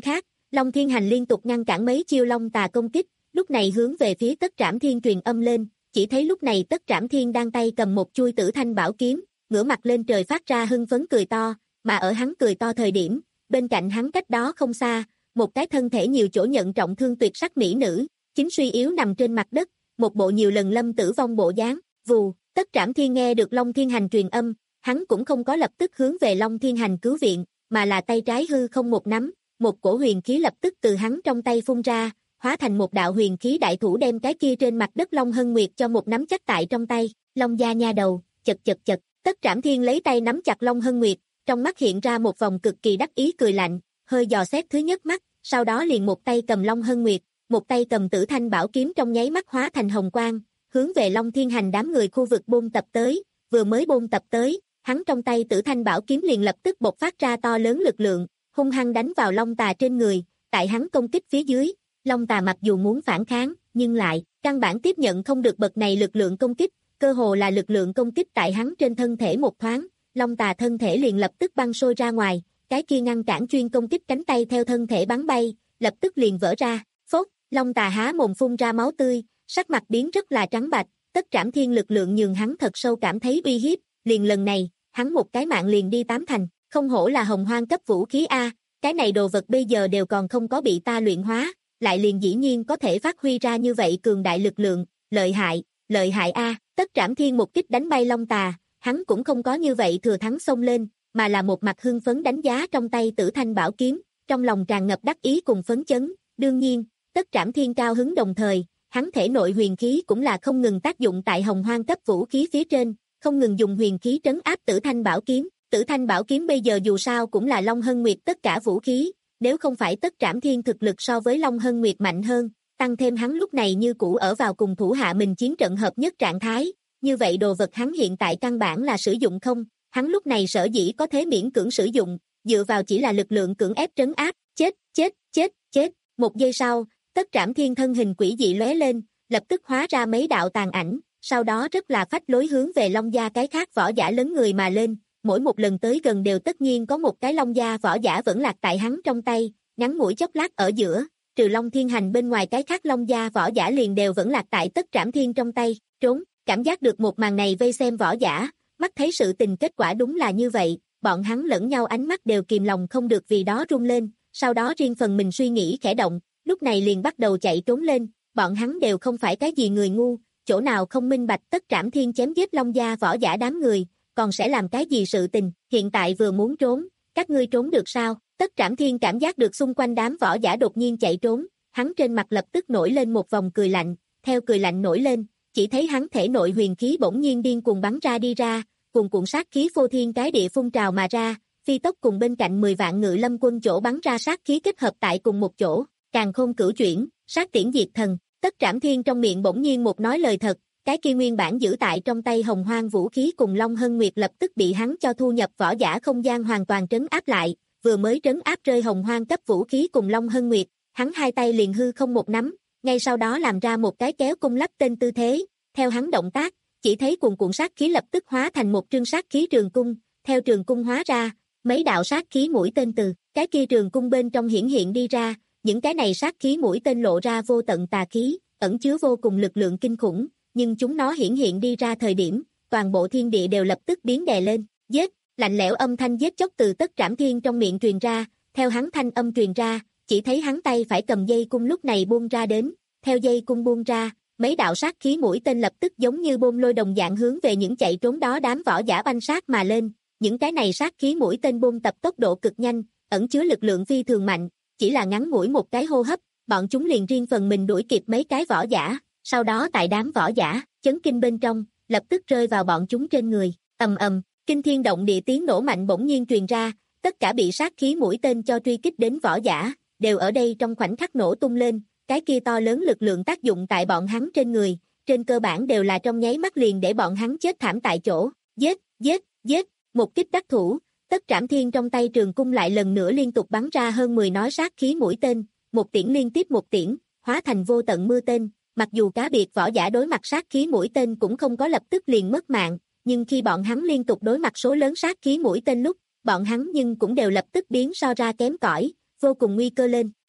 S2: Long Thiên Hành liên tục ngăn cản mấy chiêu Long Tà công kích, lúc này hướng về phía Tất Trảm Thiên truyền âm lên, chỉ thấy lúc này Tất Trảm Thiên đang tay cầm một chuôi Tử Thanh Bảo kiếm, ngửa mặt lên trời phát ra hưng phấn cười to, mà ở hắn cười to thời điểm, bên cạnh hắn cách đó không xa, một cái thân thể nhiều chỗ nhận trọng thương tuyệt sắc mỹ nữ, chính suy yếu nằm trên mặt đất, một bộ nhiều lần lâm tử vong bộ dáng. Vù, Tất Trảm Thiên nghe được Long Thiên Hành truyền âm, hắn cũng không có lập tức hướng về Long Thiên Hành cứu viện, mà là tay trái hư không một nắm, một cổ huyền khí lập tức từ hắn trong tay phun ra, hóa thành một đạo huyền khí đại thủ đem cái kia trên mặt đất Long Hân Nguyệt cho một nắm chắc tại trong tay. Long gia nha đầu, chật chật chật, Tất Trảm Thiên lấy tay nắm chặt Long Hân Nguyệt, trong mắt hiện ra một vòng cực kỳ đắc ý cười lạnh, hơi dò xét thứ nhất mắt, sau đó liền một tay cầm Long Hân Nguyệt, một tay cầm Tử Thanh Bảo kiếm trong nháy mắt hóa thành hồng quang, hướng về Long Thiên Hành đám người khu vực bôn tập tới, vừa mới bôn tập tới, hắn trong tay Tử Thanh Bảo kiếm liền lập tức bộc phát ra to lớn lực lượng, hung hăng đánh vào Long Tà trên người, tại hắn công kích phía dưới, Long Tà mặc dù muốn phản kháng, nhưng lại căn bản tiếp nhận không được bậc này lực lượng công kích, cơ hồ là lực lượng công kích tại hắn trên thân thể một thoáng, Long Tà thân thể liền lập tức băng sôi ra ngoài, cái kia ngăn cản chuyên công kích cánh tay theo thân thể bắn bay, lập tức liền vỡ ra, phốt, Long Tà há mồm phun ra máu tươi, sắc mặt biến rất là trắng bạch, Tất Trảm Thiên lực lượng nhường hắn thật sâu cảm thấy uy hiếp, liền lần này, hắn một cái mạng liền đi tám thành, không hổ là hồng hoang cấp vũ khí A, cái này đồ vật bây giờ đều còn không có bị ta luyện hóa, lại liền dĩ nhiên có thể phát huy ra như vậy cường đại lực lượng, lợi hại, lợi hại A, Tất Trảm Thiên một kích đánh bay Long Tà, hắn cũng không có như vậy thừa thắng xông lên, mà là một mặt hưng phấn đánh giá trong tay Tử Thanh Bảo kiếm, trong lòng tràn ngập đắc ý cùng phấn chấn, đương nhiên, Tất Trảm Thiên cao hứng đồng thời, hắn thể nội huyền khí cũng là không ngừng tác dụng tại hồng hoang cấp vũ khí phía trên, không ngừng dùng huyền khí trấn áp Tử Thanh Bảo kiếm, Tử Thanh Bảo kiếm bây giờ dù sao cũng là Long Hân Nguyệt tất cả vũ khí, nếu không phải Tất Trảm Thiên thực lực so với Long Hân Nguyệt mạnh hơn, tăng thêm hắn lúc này như cũ ở vào cùng thủ hạ mình chiến trận hợp nhất trạng thái, như vậy đồ vật hắn hiện tại căn bản là sử dụng không, hắn lúc này sở dĩ có thể miễn cưỡng sử dụng, dựa vào chỉ là lực lượng cưỡng ép trấn áp, chết, chết, chết, chết, một giây sau, Tất Trảm Thiên thân hình quỷ dị lóe lên, lập tức hóa ra mấy đạo tàn ảnh, sau đó rất là phách lối hướng về Long gia cái khác võ giả lớn người mà lên, mỗi một lần tới gần đều tất nhiên có một cái Long gia võ giả vẫn lạc tại hắn trong tay, ngắn ngủi chốc lát ở giữa, trừ Long Thiên Hành bên ngoài cái khác Long gia võ giả liền đều vẫn lạc tại Tất Trảm Thiên trong tay, trốn, cảm giác được một màn này vây xem võ giả, mắt thấy sự tình kết quả đúng là như vậy, bọn hắn lẫn nhau ánh mắt đều kìm lòng không được vì đó run lên, sau đó riêng phần mình suy nghĩ khẽ động, lúc này liền bắt đầu chạy trốn lên, bọn hắn đều không phải cái gì người ngu, chỗ nào không minh bạch Tất Trảm Thiên chém giết Long gia võ giả đám người, còn sẽ làm cái gì sự tình, hiện tại vừa muốn trốn, các ngươi trốn được sao? Tất Trảm Thiên cảm giác được xung quanh đám võ giả đột nhiên chạy trốn, hắn trên mặt lập tức nổi lên một vòng cười lạnh, theo cười lạnh nổi lên, chỉ thấy hắn thể nội huyền khí bỗng nhiên điên cuồng bắn ra đi ra, cuồn cuộn sát khí phô thiên cái địa phun trào mà ra, phi tốc cùng bên cạnh mười vạn ngự lâm quân chỗ bắn ra sát khí kết hợp tại cùng một chỗ, càn khôn cửu chuyển, sát tiễn diệt thần. Tất Trảm Thiên trong miệng bỗng nhiên một nói lời thật, cái kia nguyên bản giữ tại trong tay hồng hoang vũ khí cùng Long Hân Nguyệt lập tức bị hắn cho thu nhập võ giả không gian hoàn toàn trấn áp lại, vừa mới trấn áp rơi hồng hoang cấp vũ khí cùng Long Hân Nguyệt, hắn hai tay liền hư không một nắm, ngay sau đó làm ra một cái kéo cung lắp tên tư thế, theo hắn động tác, chỉ thấy cuồn cuộn sát khí lập tức hóa thành một trương sát khí trường cung, theo trường cung hóa ra, mấy đạo sát khí mũi tên từ cái kia trường cung bên trong hiển hiện đi ra, những cái này sát khí mũi tên lộ ra vô tận tà khí, ẩn chứa vô cùng lực lượng kinh khủng, nhưng chúng nó hiển hiện đi ra thời điểm, toàn bộ thiên địa đều lập tức biến đè lên, giết, lạnh lẽo âm thanh giết chóc từ Tất Trảm Thiên trong miệng truyền ra, theo hắn thanh âm truyền ra, chỉ thấy hắn tay phải cầm dây cung lúc này buông ra đến, theo dây cung buông ra, mấy đạo sát khí mũi tên lập tức giống như bom lôi đồng dạng hướng về những chạy trốn đó đám võ giả banh sát mà lên, những cái này sát khí mũi tên bom tập tốc độ cực nhanh, ẩn chứa lực lượng phi thường mạnh, chỉ là ngắn ngủi một cái hô hấp, bọn chúng liền riêng phần mình đuổi kịp mấy cái võ giả, sau đó tại đám võ giả, chấn kinh bên trong, lập tức rơi vào bọn chúng trên người, ầm ầm, kinh thiên động địa tiếng nổ mạnh bỗng nhiên truyền ra, tất cả bị sát khí mũi tên cho truy kích đến võ giả, đều ở đây trong khoảnh khắc nổ tung lên, cái kia to lớn lực lượng tác dụng tại bọn hắn trên người, trên cơ bản đều là trong nháy mắt liền để bọn hắn chết thảm tại chỗ, giết, giết, giết, một kích đắc thủ, Tất Trảm Thiên trong tay trường cung lại lần nữa liên tục bắn ra hơn mười nói sát khí mũi tên, một tiễn liên tiếp một tiễn, hóa thành vô tận mưa tên, mặc dù cá biệt võ giả đối mặt sát khí mũi tên cũng không có lập tức liền mất mạng, nhưng khi bọn hắn liên tục đối mặt số lớn sát khí mũi tên lúc, bọn hắn nhưng cũng đều lập tức biến so ra kém cỏi, vô cùng nguy cơ lên,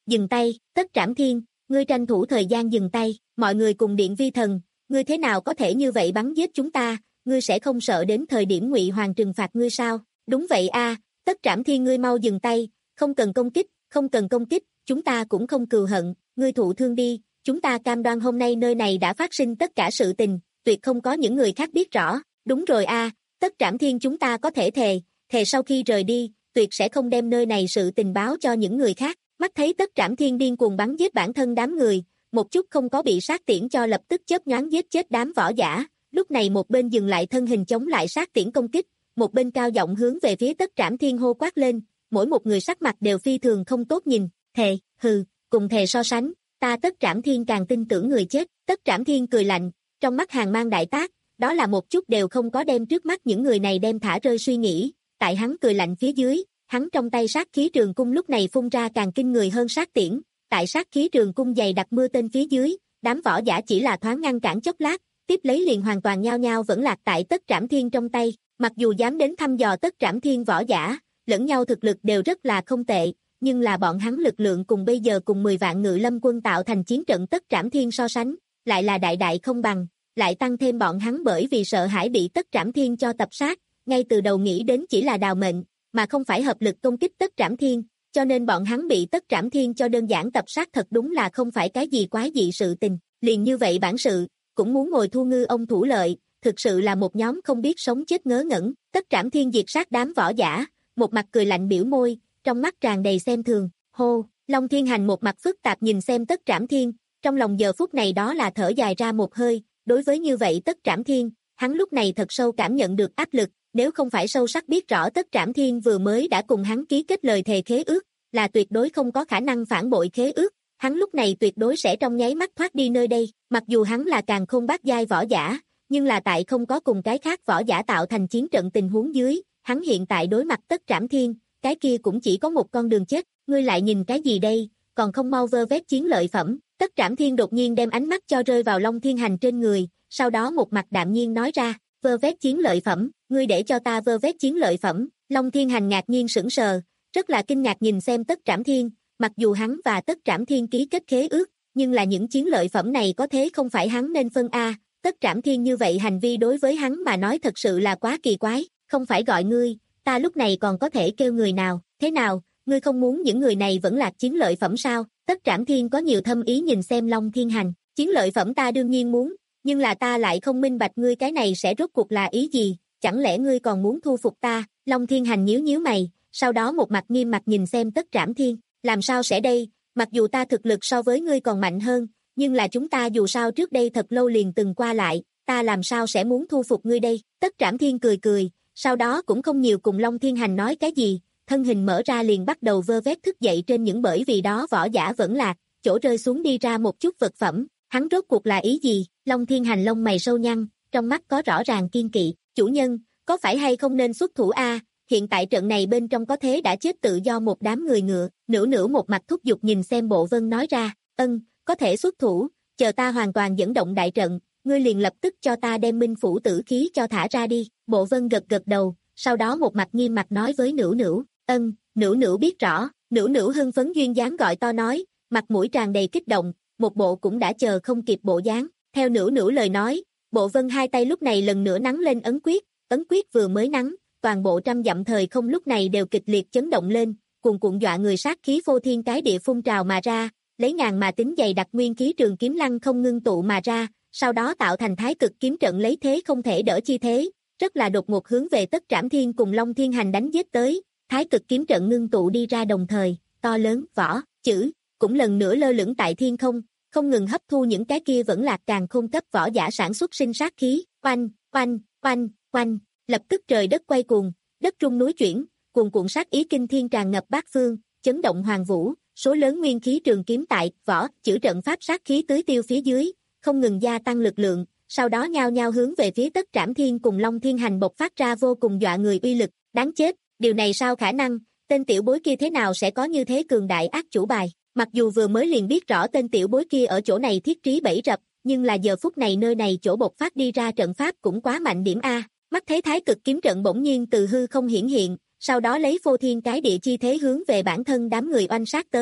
S2: Dừng tay, Tất Trảm Thiên, ngươi tranh thủ thời gian dừng tay, mọi người cùng điện vi thần, ngươi thế nào có thể như vậy bắn giết chúng ta, ngươi sẽ không sợ đến thời điểm Ngụy Hoàng trừng phạt ngươi sao? Đúng vậy a, Tất Trảm Thiên ngươi mau dừng tay, không cần công kích, không cần công kích, chúng ta cũng không cừu hận, ngươi thụ thương đi, chúng ta cam đoan hôm nay nơi này đã phát sinh tất cả sự tình, tuyệt không có những người khác biết rõ. Đúng rồi a, Tất Trảm Thiên chúng ta có thể thề, thề sau khi rời đi, tuyệt sẽ không đem nơi này sự tình báo cho những người khác. Mắt thấy Tất Trảm Thiên điên cuồng bắn giết bản thân đám người, một chút không có bị sát tiễn cho lập tức chớp nhoáng giết chết đám võ giả, lúc này một bên dừng lại thân hình chống lại sát tiễn công kích, một bên cao giọng hướng về phía Tất Trảm Thiên hô quát lên, mỗi một người sắc mặt đều phi thường không tốt nhìn, thề, hừ, cùng thề so sánh, ta Tất Trảm Thiên càng tin tưởng người chết. Tất Trảm Thiên cười lạnh, trong mắt hàn mang đại tác, đó là một chút đều không có đem trước mắt những người này đem thả rơi suy nghĩ, tại hắn cười lạnh phía dưới, hắn trong tay sát khí trường cung lúc này phun ra càng kinh người hơn sát tiễn, tại sát khí trường cung dày đặc mưa tên phía dưới, đám võ giả chỉ là thoáng ngăn cản chốc lát, tiếp lấy liền hoàn toàn nhao nhao vẫn lạc tại Tất Trảm Thiên trong tay, mặc dù dám đến thăm dò Tất Trảm Thiên võ giả, lẫn nhau thực lực đều rất là không tệ, nhưng là bọn hắn lực lượng cùng bây giờ cùng mười vạn ngự lâm quân tạo thành chiến trận Tất Trảm Thiên so sánh, lại là đại đại không bằng, lại tăng thêm bọn hắn bởi vì sợ hãi bị Tất Trảm Thiên cho tập sát, ngay từ đầu nghĩ đến chỉ là đào mệnh, mà không phải hợp lực công kích Tất Trảm Thiên, cho nên bọn hắn bị Tất Trảm Thiên cho đơn giản tập sát thật đúng là không phải cái gì quái dị sự tình, liền như vậy bản sự, cũng muốn ngồi thu ngư ông thủ lợi, thực sự là một nhóm không biết sống chết ngớ ngẩn. Tất Trảm Thiên diệt sát đám võ giả, một mặt cười lạnh biểu môi, trong mắt tràn đầy xem thường, hô, Long Thiên Hành một mặt phức tạp nhìn xem Tất Trảm Thiên, trong lòng giờ phút này đó là thở dài ra một hơi, đối với như vậy Tất Trảm Thiên, hắn lúc này thật sâu cảm nhận được áp lực, nếu không phải sâu sắc biết rõ Tất Trảm Thiên vừa mới đã cùng hắn ký kết lời thề khế ước, là tuyệt đối không có khả năng phản bội khế ước, hắn lúc này tuyệt đối sẽ trong nháy mắt thoát đi nơi đây, mặc dù hắn là càn khôn bát giai võ giả, nhưng là tại không có cùng cái khác võ giả tạo thành chiến trận tình huống dưới, hắn hiện tại đối mặt Tất Trảm Thiên, cái kia cũng chỉ có một con đường chết, ngươi lại nhìn cái gì đây, còn không mau vơ vét chiến lợi phẩm. Tất Trảm Thiên đột nhiên đem ánh mắt cho rơi vào Long Thiên Hành trên người, sau đó một mặt đạm nhiên nói ra, vơ vét chiến lợi phẩm, ngươi để cho ta vơ vét chiến lợi phẩm. Long Thiên Hành ngạc nhiên sững sờ, rất là kinh ngạc nhìn xem Tất Trảm Thiên, mặc dù hắn và Tất Trảm Thiên ký kết khế ước, nhưng là những chiến lợi phẩm này có thế không phải hắn nên phân a. Tất Trảm Thiên như vậy hành vi đối với hắn mà nói thật sự là quá kỳ quái, không phải gọi ngươi, ta lúc này còn có thể kêu người nào, thế nào, ngươi không muốn những người này vẫn là chiến lợi phẩm sao? Tất Trảm Thiên có nhiều thâm ý nhìn xem Long Thiên Hành, chiến lợi phẩm ta đương nhiên muốn, nhưng là ta lại không minh bạch ngươi cái này sẽ rốt cuộc là ý gì, chẳng lẽ ngươi còn muốn thu phục ta? Long Thiên Hành nhíu nhíu mày, sau đó một mặt nghiêm mặt nhìn xem Tất Trảm Thiên, làm sao sẽ đây, mặc dù ta thực lực so với ngươi còn mạnh hơn, nhưng là chúng ta dù sao trước đây thật lâu liền từng qua lại, ta làm sao sẽ muốn thu phục ngươi đây? Tất Trảm Thiên cười cười, sau đó cũng không nhiều cùng Long Thiên Hành nói cái gì, thân hình mở ra liền bắt đầu vơ vét thức dậy trên những bởi vì đó võ giả vẫn lạc, chỗ rơi xuống đi ra một chút vật phẩm, hắn rốt cuộc là ý gì? Long Thiên Hành lông mày sâu nhăn, trong mắt có rõ ràng kiên kỵ, chủ nhân, có phải hay không nên xuất thủ a? Hiện tại trận này bên trong có thế đã chết tự do một đám người ngựa, nửa nửa một mặt thúc giục nhìn xem Bộ Vân nói ra, ân, có thể xuất thủ, chờ ta hoàn toàn dẫn động đại trận, ngươi liền lập tức cho ta đem minh phủ tử khí cho thả ra đi. Bộ Vân gật gật đầu, sau đó một mặt nghiêm mặt nói với nửa nửa, ân, nửa nửa biết rõ, nửa nửa hưng phấn duyên dáng gọi to nói, mặt mũi tràn đầy kích động, một bộ cũng đã chờ không kịp bộ dáng. Theo nửa nửa lời nói, Bộ Vân hai tay lúc này lần nữa nắn lên ấn quyết, ấn quyết vừa mới nắn, toàn bộ trăm dặm thời không lúc này đều kịch liệt chấn động lên, cuồn cuộn dọa người sát khí phô thiên cái địa phun trào mà ra, lấy ngàn mà tính dày đặc nguyên khí trường kiếm lăng không ngưng tụ mà ra, sau đó tạo thành thái cực kiếm trận lấy thế không thể đỡ chi thế, rất là đột ngột hướng về Tất Trảm Thiên cùng Long Thiên Hành đánh giết tới, thái cực kiếm trận ngưng tụ đi ra đồng thời, to lớn, võ, chữ, cũng lần nữa lơ lửng tại thiên không, không ngừng hấp thu những cái kia vẫn lạc càng khôn cấp võ giả sản xuất sinh sát khí, oanh, oanh, oanh, oanh, lập tức trời đất quay cuồng, đất rung núi chuyển, cuồn cuộn sát ý kinh thiên tràn ngập bát phương, chấn động hoàng vũ, số lớn nguyên khí trường kiếm tại võ, chữ trận pháp sát khí tưới tiêu phía dưới, không ngừng gia tăng lực lượng, sau đó nhao nhao hướng về phía Tất Trảm Thiên cùng Long Thiên Hành bộc phát ra vô cùng dọa người uy lực, đáng chết, điều này sao khả năng, tên tiểu bối kia thế nào sẽ có như thế cường đại ác chủ bài, mặc dù vừa mới liền biết rõ tên tiểu bối kia ở chỗ này thiết trí bẫy rập, nhưng là giờ phút này nơi này chỗ bộc phát đi ra trận pháp cũng quá mạnh điểm a. Mắt thấy thái cực kiếm trận bỗng nhiên từ hư không hiển hiện, sau đó lấy phô thiên cái địa chi thế hướng về bản thân đám người oanh sát tới,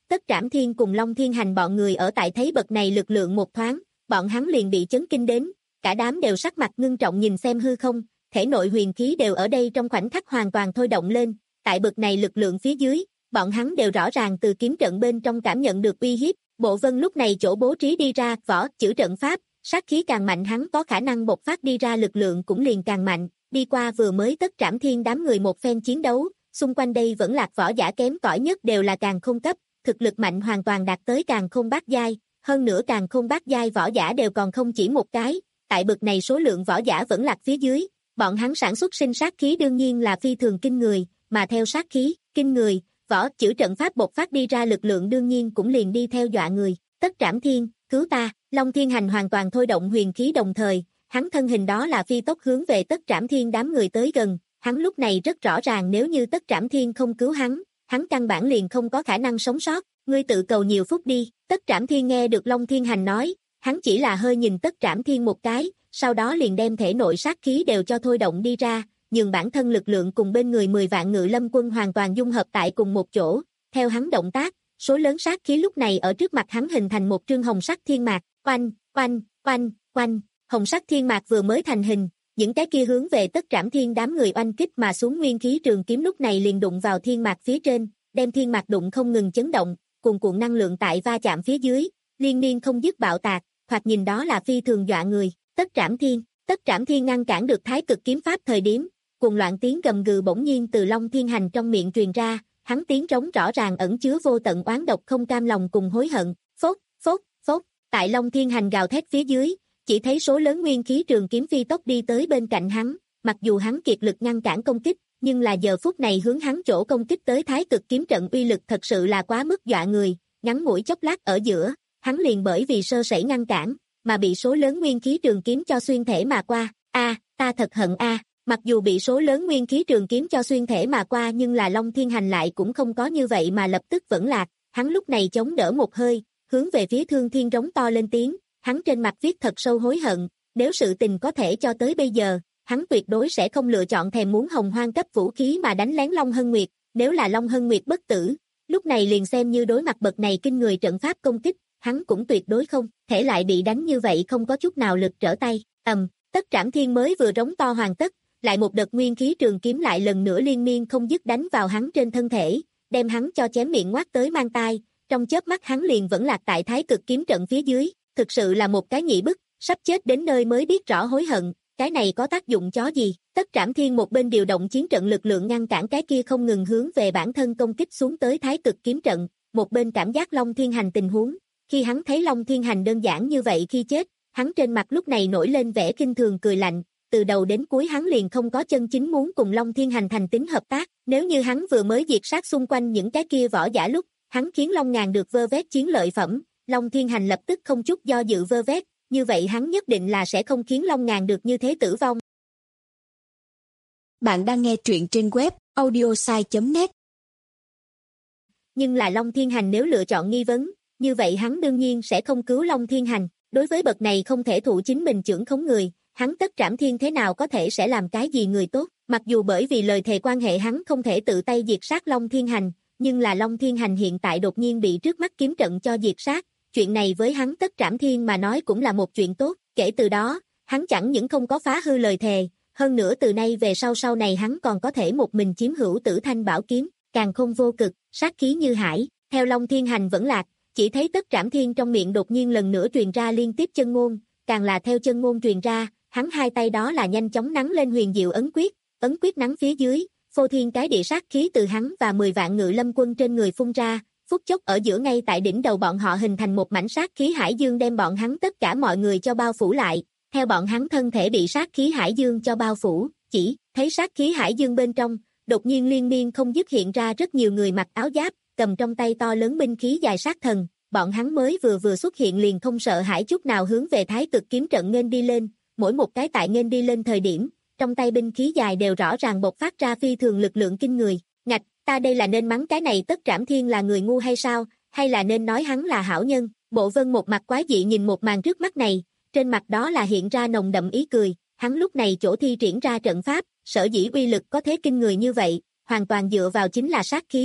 S2: Tất Trảm Thiên cùng Long Thiên Hành bọn người ở tại thấy bậc này lực lượng một thoáng, bọn hắn liền bị chấn kinh đến, cả đám đều sắc mặt ngưng trọng nhìn xem hư không, thể nội huyền khí đều ở đây trong khoảnh khắc hoàn toàn thôi động lên, tại bậc này lực lượng phía dưới, bọn hắn đều rõ ràng từ kiếm trận bên trong cảm nhận được uy hiếp, Bộ Vân lúc này chỗ bố trí đi ra võ chữ trận pháp, sát khí càng mạnh hắn có khả năng bộc phát đi ra lực lượng cũng liền càng mạnh, đi qua vừa mới Tất Trảm Thiên đám người một phen chiến đấu, xung quanh đây vẫn lạc võ giả kém cỏi nhất đều là càng không cấp, thực lực mạnh hoàn toàn đạt tới càng không bát giai, hơn nữa càng không bát giai võ giả đều còn không chỉ một cái, tại bậc này số lượng võ giả vẫn lạc phía dưới, bọn hắn sản xuất sinh sát khí đương nhiên là phi thường kinh người, mà theo sát khí, kinh người, võ chữ trận pháp bộc phát đi ra lực lượng đương nhiên cũng liền đi theo dọa người, Tất Trảm Thiên, cứu ta, Long Thiên Hành hoàn toàn thôi động huyền khí đồng thời, hắn thân hình đó là phi tốc hướng về Tất Trảm Thiên đám người tới gần, hắn lúc này rất rõ ràng nếu như Tất Trảm Thiên không cứu hắn, hắn căn bản liền không có khả năng sống sót, ngươi tự cầu nhiều phút đi, Tất Trảm Thiên nghe được Long Thiên Hành nói, hắn chỉ là hơi nhìn Tất Trảm Thiên một cái, sau đó liền đem thể nội sát khí đều cho thôi động đi ra, nhường bản thân lực lượng cùng bên người mười vạn ngự lâm quân hoàn toàn dung hợp tại cùng một chỗ, theo hắn động tác, số lớn sát khí lúc này ở trước mặt hắn hình thành một trương hồng sắc thiên mạc, oanh, oanh, oanh, oanh, hồng sắc thiên mạc vừa mới thành hình, những cái kia hướng về Tất Trảm Thiên đám người oanh kích mà xuống nguyên khí trường kiếm lúc này liền đụng vào thiên mạc phía trên, đem thiên mạc đụng không ngừng chấn động, cuồn cuộn năng lượng tại va chạm phía dưới, liên miên không dứt bạo tạc, thoạt nhìn đó là phi thường dọa người, Tất Trảm Thiên, Tất Trảm Thiên ngăn cản được Thái Cực kiếm pháp thời điểm, cuồng loạn tiếng gầm gừ bỗng nhiên từ Long Thiên Hành trong miệng truyền ra, hắn tiếng trống rõ ràng ẩn chứa vô tận oán độc không cam lòng cùng hối hận, phốt, phốt, phốt, tại Long Thiên Hành gào thét phía dưới, chỉ thấy số lớn nguyên khí trường kiếm phi tốc đi tới bên cạnh hắn, mặc dù hắn kiệt lực ngăn cản công kích, nhưng là giờ phút này hướng hắn chỗ công kích tới Thái Cực kiếm trận uy lực thật sự là quá mức dọa người, ngắn ngủi chốc lát ở giữa, hắn liền bởi vì sơ sẩy ngăn cản, mà bị số lớn nguyên khí trường kiếm cho xuyên thể mà qua, a, ta thật hận a. Mặc dù bị số lớn nguyên khí trường kiếm cho xuyên thể mà qua nhưng là Long Thiên Hành lại cũng không có như vậy mà lập tức vẫn lạc, hắn lúc này chống đỡ một hơi, hướng về phía Thương Thiên rống to lên tiếng, hắn trên mặt viết thật sâu hối hận, nếu sự tình có thể cho tới bây giờ, hắn tuyệt đối sẽ không lựa chọn thèm muốn hồng hoang cấp vũ khí mà đánh lén Long Hân Nguyệt, nếu là Long Hân Nguyệt bất tử, lúc này liền xem như đối mặt bậc này kinh người trận pháp công kích, hắn cũng tuyệt đối không thể lại bị đánh như vậy không có chút nào lực trở tay, ầm, um, Tất Trảm Thiên mới vừa rống to hoàn tất, lại một đợt nguyên khí trường kiếm lại lần nữa liên miên không dứt đánh vào hắn trên thân thể, đem hắn cho chém miệng ngoác tới mang tai, trong chớp mắt hắn liền vẫn lạc tại Thái Cực kiếm trận phía dưới, thực sự là một cái nhị bức, sắp chết đến nơi mới biết rõ hối hận, cái này có tác dụng chó gì, Tất Trảm Thiên một bên điều động chiến trận lực lượng ngăn cản cái kia không ngừng hướng về bản thân công kích xuống tới Thái Cực kiếm trận, một bên cảm giác Long Thiên Hành tình huống, khi hắn thấy Long Thiên Hành đơn giản như vậy khi chết, hắn trên mặt lúc này nổi lên vẻ kinh thường cười lạnh, từ đầu đến cuối hắn liền không có chân chính muốn cùng Long Thiên Hành thành tín hợp tác, nếu như hắn vừa mới diệt sát xung quanh những cái kia võ giả lúc, hắn khiến Long Ngàn được vơ vét chiến lợi phẩm, Long Thiên Hành lập tức không chút do dự vơ vét, như vậy hắn nhất định là sẽ không khiến Long Ngàn được như thế tử vong.
S3: Bạn đang nghe truyện trên web audiosai chấm net.
S2: Nhưng là Long Thiên Hành nếu lựa chọn nghi vấn, như vậy hắn đương nhiên sẽ không cứu Long Thiên Hành, đối với bậc này không thể thụ chính mình chưởng khống người, hắn Tất Trảm Thiên thế nào có thể sẽ làm cái gì người tốt, mặc dù bởi vì lời thề quan hệ hắn không thể tự tay diệt sát Long Thiên Hành, nhưng là Long Thiên Hành hiện tại đột nhiên bị trước mắt kiếm trận cho diệt sát, chuyện này với hắn Tất Trảm Thiên mà nói cũng là một chuyện tốt, kể từ đó, hắn chẳng những không có phá hư lời thề, hơn nữa từ nay về sau sau này hắn còn có thể một mình chiếm hữu Tử Thanh Bảo Kiếm, càng không vô cực, sát khí như hải, theo Long Thiên Hành vẫn lạc, chỉ thấy Tất Trảm Thiên trong miệng đột nhiên lần nữa truyền ra liên tiếp chân ngôn, càng là theo chân ngôn truyền ra, hắn hai tay đó là nhanh chóng nắn lên huyền diệu ấn quyết, ấn quyết nắn phía dưới, phô thiên cái địa sát khí từ hắn và mười vạn ngự lâm quân trên người phun ra, phút chốc ở giữa ngay tại đỉnh đầu bọn họ hình thành một mảnh sát khí hải dương đem bọn hắn tất cả mọi người cho bao phủ lại, theo bọn hắn thân thể bị sát khí hải dương cho bao phủ, chỉ thấy sát khí hải dương bên trong, đột nhiên liên miên không dứt hiện ra rất nhiều người mặc áo giáp, cầm trong tay to lớn binh khí dài sát thần, bọn hắn mới vừa vừa xuất hiện liền không sợ hãi chút nào hướng về Thái Cực kiếm trận nghênh đi lên, mỗi một cái tại nghênh đi lên thời điểm, trong tay binh khí dài đều rõ ràng bộc phát ra phi thường lực lượng kinh người, ngạch, ta đây là nên mắng cái này Tất Trảm Thiên là người ngu hay sao, hay là nên nói hắn là hảo nhân, Bộ Vân một mặt quái dị nhìn một màn trước mắt này, trên mặt đó là hiện ra nồng đậm ý cười, hắn lúc này chỗ thi triển ra trận pháp, sở dĩ uy lực có thế kinh người như vậy, hoàn toàn dựa vào chính là sát khí,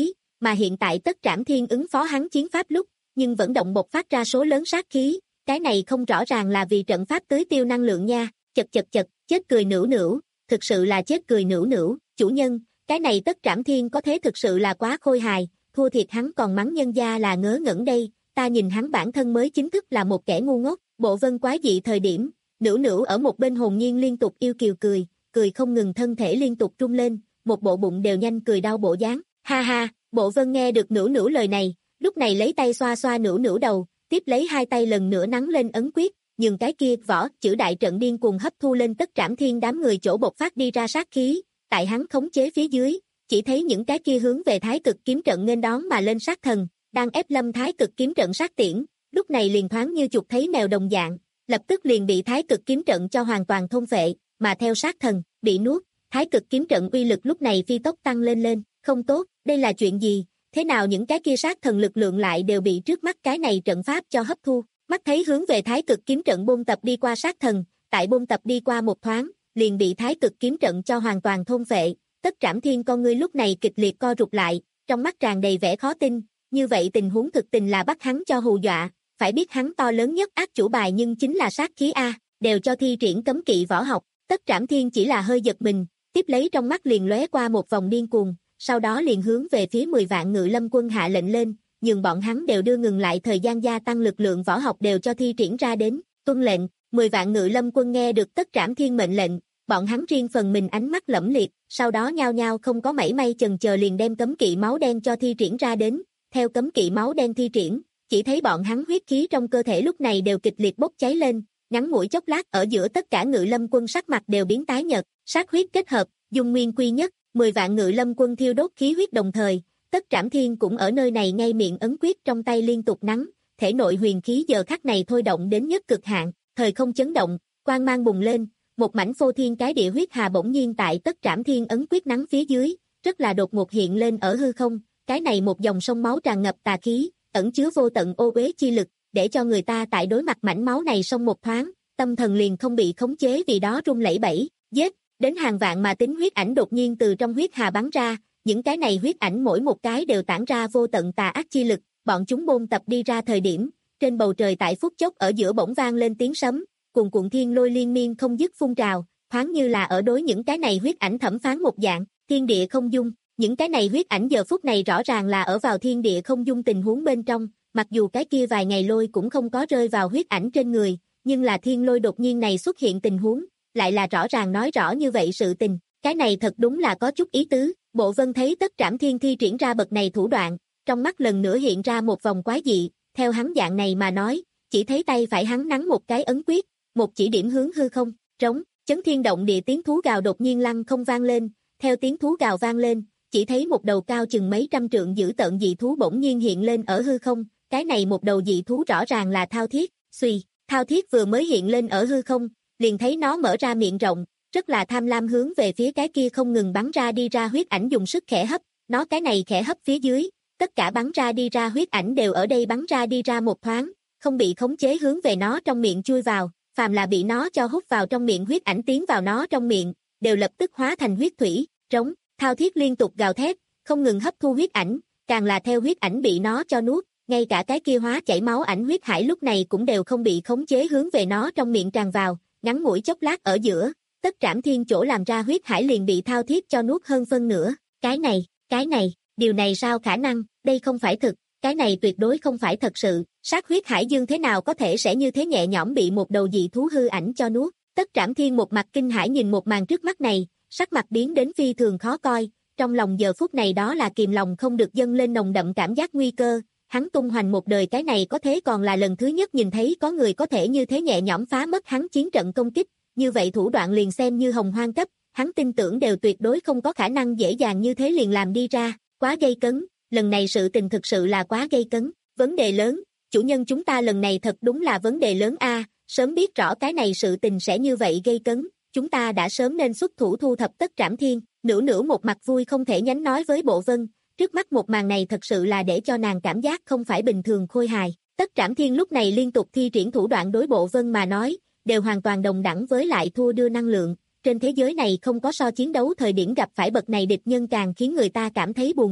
S2: mà hiện tại Tất Trảm Thiên ứng phó hắn chiến pháp lúc, nhưng vẫn động bộc phát ra số lớn sát khí, cái này không rõ ràng là vì trận pháp tưới tiêu năng lượng nha, chật chật chật, chết cười nửu nửu, thực sự là chết cười nửu nửu, chủ nhân, cái này Tất Trảm Thiên có thế thực sự là quá khôi hài, thua thiệt hắn còn mắng nhân gia là ngớ ngẩn đây, ta nhìn hắn bản thân mới chính thức là một kẻ ngu ngốc, bộ vân quái dị thời điểm, nửu nửu ở một bên hồn nhiên liên tục yêu kiều cười, cười không ngừng thân thể liên tục rung lên, một bộ bụng đều nhanh cười đau bộ dáng, ha ha, bộ vân nghe được nửu nửu lời này, lúc này lấy tay xoa xoa nửu nửu đầu, tiếp lấy hai tay lần nữa nắng lên ấn quyết, nhưng cái kia võ chữ đại trận điên cuồng hấp thu lên Tất Trảm Thiên đám người chỗ bộc phát đi ra sát khí, tại hắn khống chế phía dưới, chỉ thấy những cái kia hướng về Thái Cực kiếm trận nghênh đón mà lên sát thần, đang ép lâm Thái Cực kiếm trận sát tiễn, lúc này liền thoáng như chuột thấy mèo đồng dạng, lập tức liền bị Thái Cực kiếm trận cho hoàn toàn thôn phệ, mà theo sát thần, bị nuốt, Thái Cực kiếm trận uy lực lúc này phi tốc tăng lên lên, không tốt, đây là chuyện gì, thế nào những cái kia sát thần lực lượng lại đều bị trước mắt cái này trận pháp cho hấp thu, mắt thấy hướng về Thái Cực kiếm trận bôn tập đi qua sát thần, tại bôn tập đi qua một thoáng, liền bị Thái Cực kiếm trận cho hoàn toàn thôn phệ, Tất Trảm Thiên con ngươi lúc này kịch liệt co rụt lại, trong mắt tràn đầy vẻ khó tin, như vậy tình huống thực tình là bắt hắn cho hù dọa, phải biết hắn to lớn nhất ác chủ bài nhưng chính là sát khí A, đều cho thi triển cấm kỵ võ học, Tất Trảm Thiên chỉ là hơi giật mình, tiếp lấy trong mắt liền lóe qua một vòng điên cuồng, sau đó liền hướng về phía mười vạn ngự lâm quân hạ lệnh lên, nhưng bọn hắn đều đưa ngừng lại thời gian gia tăng lực lượng võ học đều cho thi triển ra đến, tuân lệnh, mười vạn ngự lâm quân nghe được Tất Trảm Thiên mệnh lệnh, bọn hắn riêng phần mình ánh mắt lẫm liệt, sau đó nhao nhao không có mảy may chần chờ liền đem cấm kỵ máu đen cho thi triển ra đến, theo cấm kỵ máu đen thi triển, chỉ thấy bọn hắn huyết khí trong cơ thể lúc này đều kịch liệt bốc cháy lên, ngắn ngủi chốc lát ở giữa tất cả ngự lâm quân sắc mặt đều biến tái nhợt, sát huyết kết hợp, dung nguyên quy nhất, mười vạn ngự lâm quân thiêu đốt khí huyết đồng thời, Tất Trảm Thiên cũng ở nơi này ngay miệng ấn quyết trong tay liên tục nắng, thể nội huyền khí giờ khắc này thôi động đến nhất cực hạn, thời không chấn động, quang mang bùng lên, một mảnh phô thiên cái địa huyết hà bỗng nhiên tại Tất Trảm Thiên ấn quyết nắng phía dưới, rất là đột ngột hiện lên ở hư không, cái này một dòng sông máu tràn ngập tà khí, ẩn chứa vô tận ô uế chi lực, để cho người ta tại đối mặt mảnh máu này sông một thoáng, tâm thần liền không bị khống chế vì đó run lẩy bẩy, giết, đến hàng vạn mà tính huyết ảnh đột nhiên từ trong huyết hà bắn ra, những cái này huyết ảnh mỗi một cái đều tản ra vô tận tà ác chi lực, bọn chúng bôn tập đi ra thời điểm, trên bầu trời tại phút chốc ở giữa bỗng vang lên tiếng sấm, cuồn cuộn thiên lôi liên miên không dứt phun trào, thoáng như là ở đối những cái này huyết ảnh thẩm phán một dạng, thiên địa không dung, những cái này huyết ảnh giờ phút này rõ ràng là ở vào thiên địa không dung tình huống bên trong, mặc dù cái kia vài ngày lôi cũng không có rơi vào huyết ảnh trên người, nhưng là thiên lôi đột nhiên này xuất hiện tình huống, lại là rõ ràng nói rõ như vậy sự tình, cái này thật đúng là có chút ý tứ, Bộ Vân thấy Tất Trảm Thiên thi triển ra bậc này thủ đoạn, trong mắt lần nữa hiện ra một vòng quái dị, theo hắn dạng này mà nói, chỉ thấy tay phải hắn nắn một cái ấn quyết, một chỉ điểm hướng hư không, trống, chấn thiên động địa tiếng thú gào đột nhiên lăng không vang lên, theo tiếng thú gào vang lên, chỉ thấy một đầu cao chừng mấy trăm trượng dữ tợn dị thú bỗng nhiên hiện lên ở hư không, cái này một đầu dị thú rõ ràng là Thao Thiết, suy, Thao Thiết vừa mới hiện lên ở hư không, liền thấy nó mở ra miệng rộng, rất là tham lam hướng về phía cái kia không ngừng bắn ra đi ra huyết ảnh dùng sức khẽ hấp, nó cái này khẽ hấp phía dưới, tất cả bắn ra đi ra huyết ảnh đều ở đây bắn ra đi ra một thoáng, không bị khống chế hướng về nó trong miệng chui vào, phàm là bị nó cho hút vào trong miệng huyết ảnh tiến vào nó trong miệng, đều lập tức hóa thành huyết thủy, trống, Thao Thiết liên tục gào thét, không ngừng hấp thu huyết ảnh, càng là theo huyết ảnh bị nó cho nuốt, ngay cả cái kia hóa chảy máu ảnh huyết hải lúc này cũng đều không bị khống chế hướng về nó trong miệng tràn vào, ngắn ngủi chốc lát ở giữa, Tất Trảm Thiên chỗ làm ra huyết hải liền bị Thao Thiết cho nuốt hơn phân nửa, cái này, cái này, điều này sao khả năng, đây không phải thực, cái này tuyệt đối không phải thật sự, sát huyết hải dương thế nào có thể sẽ như thế nhẹ nhõm bị một đầu dị thú hư ảnh cho nuốt, Tất Trảm Thiên một mặt kinh hãi nhìn một màn trước mắt này, sắc mặt biến đến phi thường khó coi, trong lòng giờ phút này đó là kìm lòng không được dâng lên nồng đậm cảm giác nguy cơ, hắn tung hoành một đời cái này có thế còn là lần thứ nhất nhìn thấy có người có thể như thế nhẹ nhõm phá mất hắn chiến trận công kích, như vậy thủ đoạn liền xem như hồng hoang cấp, hắn tin tưởng đều tuyệt đối không có khả năng dễ dàng như thế liền làm đi ra, quá gây cấn, lần này sự tình thực sự là quá gây cấn, vấn đề lớn, chủ nhân chúng ta lần này thật đúng là vấn đề lớn a, sớm biết rõ cái này sự tình sẽ như vậy gây cấn, chúng ta đã sớm nên xuất thủ thu thập Tất Trảm Thiên, nửa nửa một mặt vui không thể nhánh nói với Bộ Vân, trước mắt một màn này thật sự là để cho nàng cảm giác không phải bình thường khôi hài, Tất Trảm Thiên lúc này liên tục thi triển thủ đoạn đối Bộ Vân mà nói, đều hoàn toàn đồng đẳng với lại thua đưa năng lượng, trên thế giới này không có so chiến đấu thời điểm gặp phải bậc này địch nhân càng khiến người ta cảm thấy buồn cười,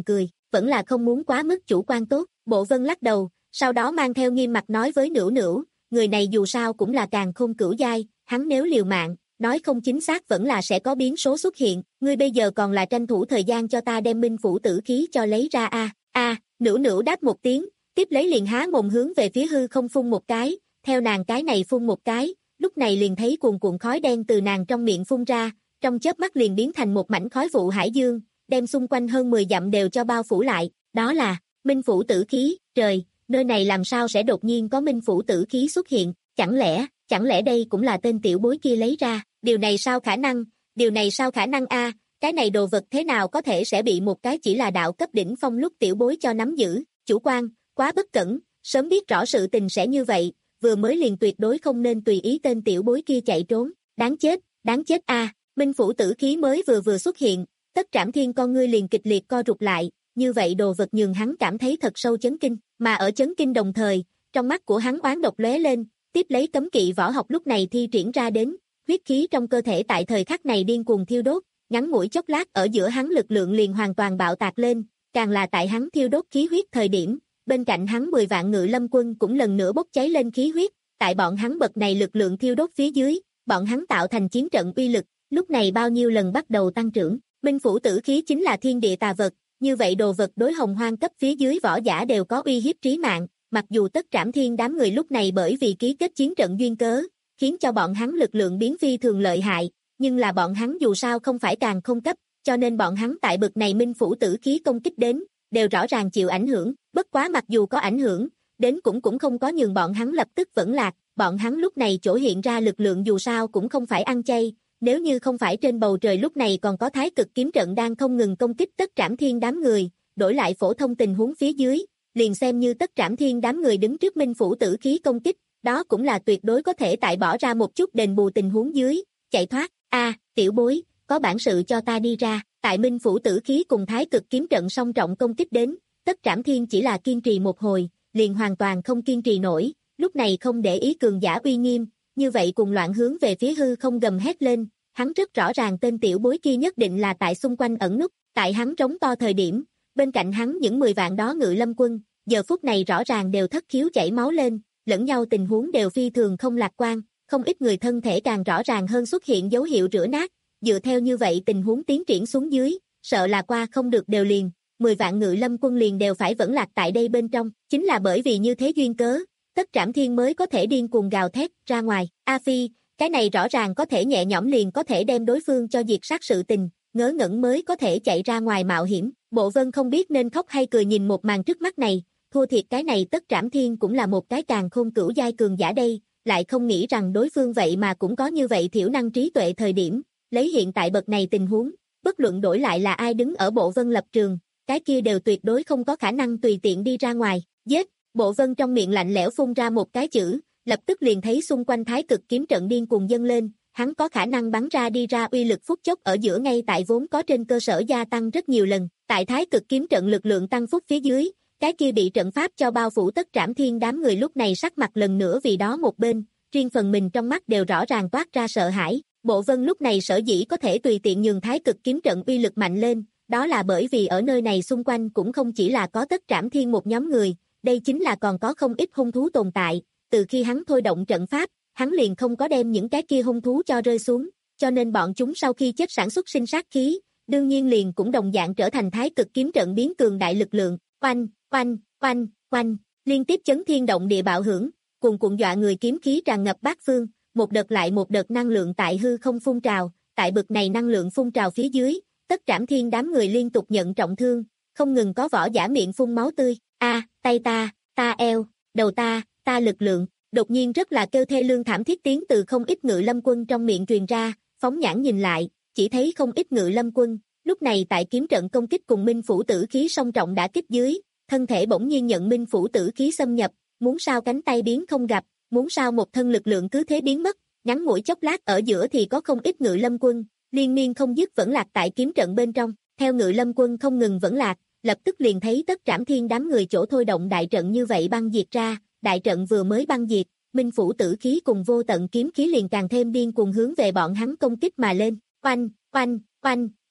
S2: vẫn là không muốn quá mức chủ quan tốt. Bộ Vân lắc đầu, sau đó mang theo nghiêm mặt nói với Nữu Nữu, người này dù sao cũng là càn khôn cửu giai, hắn nếu liều mạng, nói không chính xác vẫn là sẽ có biến số xuất hiện, ngươi bây giờ còn là tranh thủ thời gian cho ta đem minh phủ tử khí cho lấy ra a. A, à, Nữu Nữu đáp một tiếng, tiếp lấy liền há mồm hướng về phía hư không phun một cái, theo nàng cái này phun một cái, lúc này liền thấy cuồn cuộn khói đen từ nàng trong miệng phun ra, trong chớp mắt liền biến thành một mảnh khói vụ hải dương, đem xung quanh hơn mười dặm đều cho bao phủ lại, đó là minh phủ tử khí, trời, nơi này làm sao sẽ đột nhiên có minh phủ tử khí xuất hiện, chẳng lẽ, chẳng lẽ đây cũng là tên tiểu bối kia lấy ra, điều này sao khả năng, điều này sao khả năng a, cái này đồ vật thế nào có thể sẽ bị một cái chỉ là đạo cấp đỉnh phong lúc tiểu bối cho nắm giữ, chủ quan, quá bất cẩn, sớm biết rõ sự tình sẽ như vậy, vừa mới liền tuyệt đối không nên tùy ý tên tiểu bối kia chạy trốn, đáng chết, đáng chết a, minh phủ tử khí mới vừa vừa xuất hiện, Tất Trảm Thiên con ngươi liền kịch liệt co rụt lại, như vậy đồ vật nhường hắn cảm thấy thật sâu chấn kinh, mà ở chấn kinh đồng thời, trong mắt của hắn oán độc lóe lên, tiếp lấy cấm kỵ võ học lúc này thi triển ra đến, huyết khí trong cơ thể tại thời khắc này điên cuồng thiêu đốt, ngắn ngủi chốc lát ở giữa hắn lực lượng liền hoàn toàn bạo tạc lên, càng là tại hắn thiêu đốt khí huyết thời điểm, bên cạnh hắn mười vạn ngự lâm quân cũng lần nữa bốc cháy lên khí huyết, tại bọn hắn bậc này lực lượng thiêu đốt phía dưới, bọn hắn tạo thành chiến trận uy lực, lúc này bao nhiêu lần bắt đầu tăng trưởng, minh phủ tử khí chính là thiên địa tà vật, như vậy đồ vật đối hồng hoang cấp phía dưới võ giả đều có uy hiếp trí mạng, mặc dù Tất Trảm Thiên đám người lúc này bởi vì ký kết chiến trận duyên cớ, khiến cho bọn hắn lực lượng biến phi thường lợi hại, nhưng là bọn hắn dù sao không phải càng không cấp, cho nên bọn hắn tại bực này minh phủ tử khí công kích đến, đều rõ ràng chịu ảnh hưởng, bất quá mặc dù có ảnh hưởng, đến cũng cũng không có nhường bọn hắn lập tức vẫn lạc, bọn hắn lúc này chỗ hiện ra lực lượng dù sao cũng không phải ăn chay, nếu như không phải trên bầu trời lúc này còn có Thái Cực kiếm trận đang không ngừng công kích Tất Trảm Thiên đám người, đổi lại phổ thông tình huống phía dưới, liền xem như Tất Trảm Thiên đám người đứng trước minh phủ tử khí công kích, đó cũng là tuyệt đối có thể tại bỏ ra một chút đền bù tình huống dưới, chạy thoát, a, tiểu bối, có bản sự cho ta đi ra, tại minh phủ tử khí cùng Thái Cực kiếm trận song trọng công kích đến, Tất Trảm Thiên chỉ là kiên trì một hồi, liền hoàn toàn không kiên trì nổi, lúc này không để ý cường giả uy nghiêm, như vậy cùng loạn hướng về phía hư không gầm hét lên, hắn rất rõ ràng tên tiểu bối kia nhất định là tại xung quanh ẩn núp, tại hắn trống to thời điểm, bên cạnh hắn những mười vạn đó ngự lâm quân, giờ phút này rõ ràng đều thất khiếu chảy máu lên, lẫn nhau tình huống đều phi thường không lạc quan, không ít người thân thể càng rõ ràng hơn xuất hiện dấu hiệu rửa nát, dựa theo như vậy tình huống tiến triển xuống dưới, sợ là qua không được đều liền, mười vạn ngự lâm quân liền đều phải vẫn lạc tại đây bên trong, chính là bởi vì như thế duyên cớ, Tất Trảm Thiên mới có thể điên cuồng gào thét ra ngoài, A Phi, cái này rõ ràng có thể nhẹ nhõm liền có thể đem đối phương cho diệt sát sự tình, ngớ ngẩn mới có thể chạy ra ngoài mạo hiểm, Bộ Vân không biết nên khóc hay cười nhìn một màn trước mắt này, thua thiệt cái này Tất Trảm Thiên cũng là một cái càn khôn cửu giai cường giả đây, lại không nghĩ rằng đối phương vậy mà cũng có như vậy thiểu năng trí tuệ thời điểm, lấy hiện tại bậc này tình huống, bất luận đổi lại là ai đứng ở Bộ Vân lập trường, cái kia đều tuyệt đối không có khả năng tùy tiện đi ra ngoài, giết, Bộ Vân trong miệng lạnh lẽo phun ra một cái chữ, lập tức liền thấy xung quanh Thái Cực kiếm trận điên cuồng dâng lên, hắn có khả năng bắn ra đi ra uy lực phút chốc ở giữa ngay tại vốn có trên cơ sở gia tăng rất nhiều lần, tại Thái Cực kiếm trận lực lượng tăng phúc phía dưới, cái kia bị trận pháp cho bao phủ Tất Trảm Thiên đám người lúc này sắc mặt lần nữa vì đó một bên, riêng phần mình trong mắt đều rõ ràng toát ra sợ hãi, Bộ Vân lúc này sở dĩ có thể tùy tiện nhường Thái Cực kiếm trận uy lực mạnh lên, đó là bởi vì ở nơi này xung quanh cũng không chỉ là có Tất Trảm Thiên một nhóm người, đây chính là còn có không ít hung thú tồn tại, từ khi hắn thôi động trận pháp, hắn liền không có đem những cái kia hung thú cho rơi xuống, cho nên bọn chúng sau khi chết sản xuất sinh sát khí, đương nhiên liền cũng đồng dạng trở thành Thái Cực kiếm trận biến cường đại lực lượng, oanh, oanh, oanh, oanh, liên tiếp chấn thiên động địa bạo hưởng, cuồn cuộn dọa người kiếm khí tràn ngập bát phương, một đợt lại một đợt năng lượng tại hư không phun trào, tại bực này năng lượng phun trào phía dưới, Tất Trảm Thiên đám người liên tục nhận trọng thương, không ngừng có võ giả miệng phun máu tươi, a, tay ta, ta eo, đầu ta, ta lực lượng, đột nhiên rất là kêu thê lương thảm thiết tiếng từ không ít ngự lâm quân trong miệng truyền ra, phóng nhãn nhìn lại, chỉ thấy không ít ngự lâm quân, lúc này tại kiếm trận công kích cùng minh phủ tử khí song trọng đã kích dưới, thân thể bỗng nhiên nhận minh phủ tử khí xâm nhập, muốn sao cánh tay biến không gặp, muốn sao một thân lực lượng cứ thế biến mất, ngắn ngủi chốc lát ở giữa thì có không ít ngự lâm quân, liên miên không dứt vẫn lạc tại kiếm trận bên trong, theo ngự lâm quân không ngừng vẫn lạc, lập tức liền thấy Tất Trảm Thiên đám người chỗ thôi động đại trận như vậy băng diệt ra, đại trận vừa mới băng diệt, minh phủ tử khí cùng vô tận kiếm khí liền càng thêm điên cuồng hướng về bọn hắn công kích mà lên, oanh, oanh, oanh, oanh,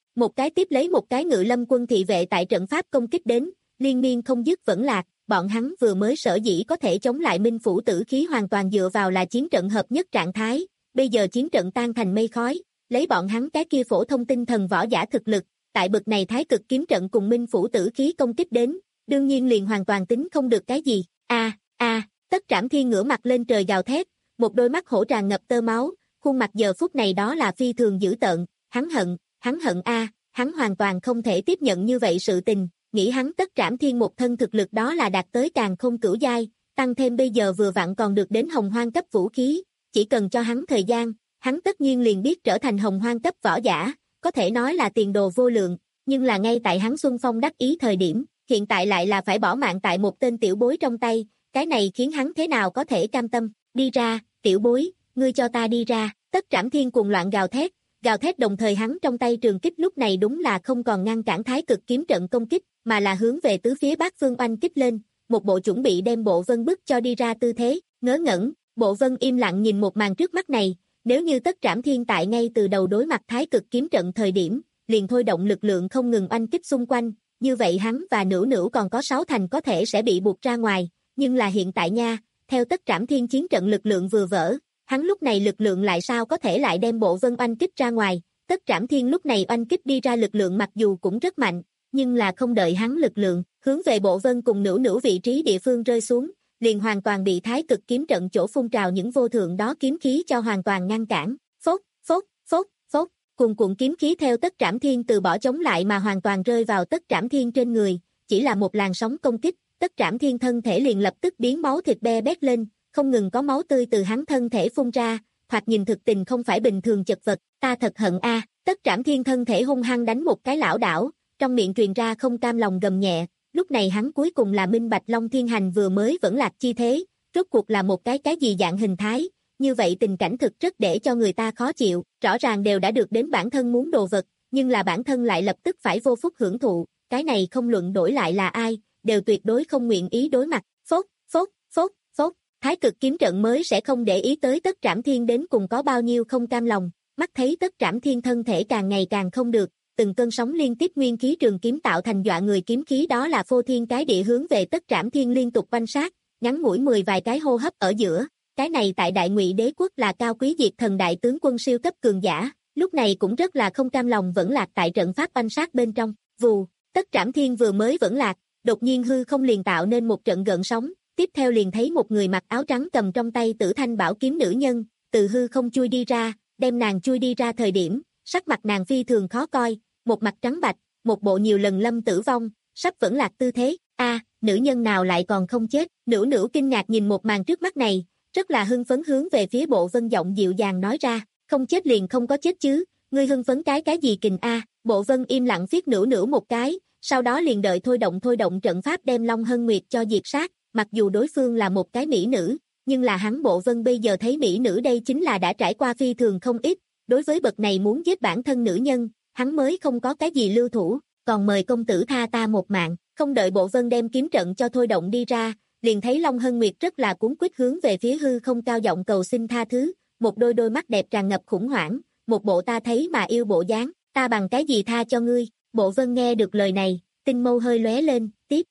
S2: một cái tiếp lấy một cái Ngự Lâm quân thị vệ tại trận pháp công kích đến, liên miên không dứt vẫn lạc, bọn hắn vừa mới sở dĩ có thể chống lại Minh Phủ tử khí hoàn toàn dựa vào là chiến trận hợp nhất trạng thái, bây giờ chiến trận tan thành mây khói, lấy bọn hắn cái kia phổ thông tinh thần võ giả thực lực, tại bực này Thái Cực kiếm trận cùng Minh Phủ tử khí công kích đến, đương nhiên liền hoàn toàn tính không được cái gì. A a, Tất Trảm Thiên ngửa mặt lên trời gào thét, một đôi mắt hổ tràn ngập tơ máu, khuôn mặt giờ phút này đó là phi thường dữ tợn, hắn hận, hắn hận a, hắn hoàn toàn không thể tiếp nhận như vậy sự tình, nghĩ hắn Tất Trảm Thiên một thân thực lực đó là đạt tới càng không cửu giai, tăng thêm bây giờ vừa vặn còn được đến hồng hoang cấp vũ khí, chỉ cần cho hắn thời gian, hắn tất nhiên liền biết trở thành hồng hoang cấp võ giả, có thể nói là tiền đồ vô lượng, nhưng là ngay tại hắn xuân phong đắc ý thời điểm, hiện tại lại là phải bỏ mạng tại một tên tiểu bối trong tay, cái này khiến hắn thế nào có thể cam tâm, đi ra, tiểu bối, ngươi cho ta đi ra, Tất Trảm Thiên cuồng loạn gào thét, gào thét đồng thời hắn trong tay trường kích lúc này đúng là không còn ngăn cản Thái Cực kiếm trận công kích, mà là hướng về tứ phía bát phương oanh kích lên, một bộ chuẩn bị đem Bộ Vân bức cho đi ra tư thế, ngớ ngẩn, Bộ Vân im lặng nhìn một màn trước mắt này, nếu như Tất Trảm Thiên tại ngay từ đầu đối mặt Thái Cực kiếm trận thời điểm, liền thôi động lực lượng không ngừng oanh kích xung quanh, như vậy hắn và Nữu Nữu còn có sáu thành có thể sẽ bị buộc ra ngoài, nhưng là hiện tại nha, theo Tất Trảm Thiên chiến trận lực lượng vừa vỡ, hắn lúc này lực lượng lại sao có thể lại đem Bộ Vân oanh kích ra ngoài, Tất Trảm Thiên lúc này oanh kích đi ra lực lượng mặc dù cũng rất mạnh, nhưng là không đợi hắn lực lượng, hướng về Bộ Vân cùng Nữu Nữu vị trí địa phương rơi xuống, liền hoàn toàn bị Thái Cực kiếm trận chỗ phun trào những vô thượng đó kiếm khí cho hoàn toàn ngăn cản, phốt, phốt, phốt, phốt, cuồn cuộn kiếm khí theo Tất Trảm Thiên từ bỏ chống lại mà hoàn toàn rơi vào Tất Trảm Thiên trên người, chỉ là một làn sóng công kích, Tất Trảm Thiên thân thể liền lập tức biến máu thịt be bét lên, không ngừng có máu tươi từ hắn thân thể phun ra, thoạt nhìn thực tình không phải bình thường chật vật, ta thật hận a, Tất Trảm Thiên thân thể hung hăng đánh một cái lảo đảo, trong miệng truyền ra không cam lòng gầm nhẹ, lúc này hắn cuối cùng là minh bạch Long Thiên Hành vừa mới vẫn lạc chi thế, rốt cuộc là một cái cái gì dạng hình thái, như vậy tình cảnh thực rất để cho người ta khó chịu, rõ ràng đều đã được đến bản thân muốn đồ vật, nhưng là bản thân lại lập tức phải vô phúc hưởng thụ, cái này không luận đổi lại là ai, đều tuyệt đối không nguyện ý đối mặt, phốt, phốt, phốt, phốt, Thái Cực kiếm trận mới sẽ không để ý tới Tất Trảm Thiên đến cùng có bao nhiêu không cam lòng, mắt thấy Tất Trảm Thiên thân thể càng ngày càng không được, từng cơn sóng liên tiếp nguyên khí trường kiếm tạo thành dọa người kiếm khí đó là phô thiên cái địa hướng về Tất Trảm Thiên liên tục quanh sát, ngắn ngủi mười vài cái hô hấp ở giữa, cái này tại Đại Ngụy Đế quốc là cao quý diệt thần đại tướng quân siêu cấp cường giả, lúc này cũng rất là không cam lòng vẫn lạc tại trận pháp quanh sát bên trong, vù, Tất Trảm Thiên vừa mới vẫn lạc, đột nhiên hư không liền tạo nên một trận gợn sóng, tiếp theo liền thấy một người mặc áo trắng cầm trong tay Tử Thanh bảo kiếm nữ nhân, từ hư không chui đi ra, đem nàng chui đi ra thời điểm, sắc mặt nàng phi thường khó coi, một mặt trắng bạch, một bộ nhiều lần lâm tử vong, sắp vẫn lạc tư thế, a, nữ nhân nào lại còn không chết, Nữu Nữu kinh ngạc nhìn một màn trước mắt này, rất là hưng phấn hướng về phía Bộ Vân giọng dịu dàng nói ra, không chết liền không có chết chứ, ngươi hưng phấn cái cái gì kình a, Bộ Vân im lặng phiết Nữu Nữu một cái, sau đó liền đợi thôi động thôi động trận pháp đem Long Hân Nguyệt cho diệt sát, mặc dù đối phương là một cái mỹ nữ, nhưng là hắn Bộ Vân bây giờ thấy mỹ nữ đây chính là đã trải qua phi thường không ít, đối với bậc này muốn giết bản thân nữ nhân, hắn mới không có cái gì lưu thủ, còn mời công tử tha ta một mạng, không đợi Bộ Vân đem kiếm trận cho thôi động đi ra, liền thấy Long Hân Nguyệt rất là cuống quýt hướng về phía hư không cao giọng cầu xin tha thứ, một đôi đôi mắt đẹp tràn ngập khủng hoảng, một bộ ta thấy mà yêu bộ dáng, ta bằng cái gì tha cho ngươi, Bộ Vân nghe được lời này, tinh mâu hơi lóe lên, tiếp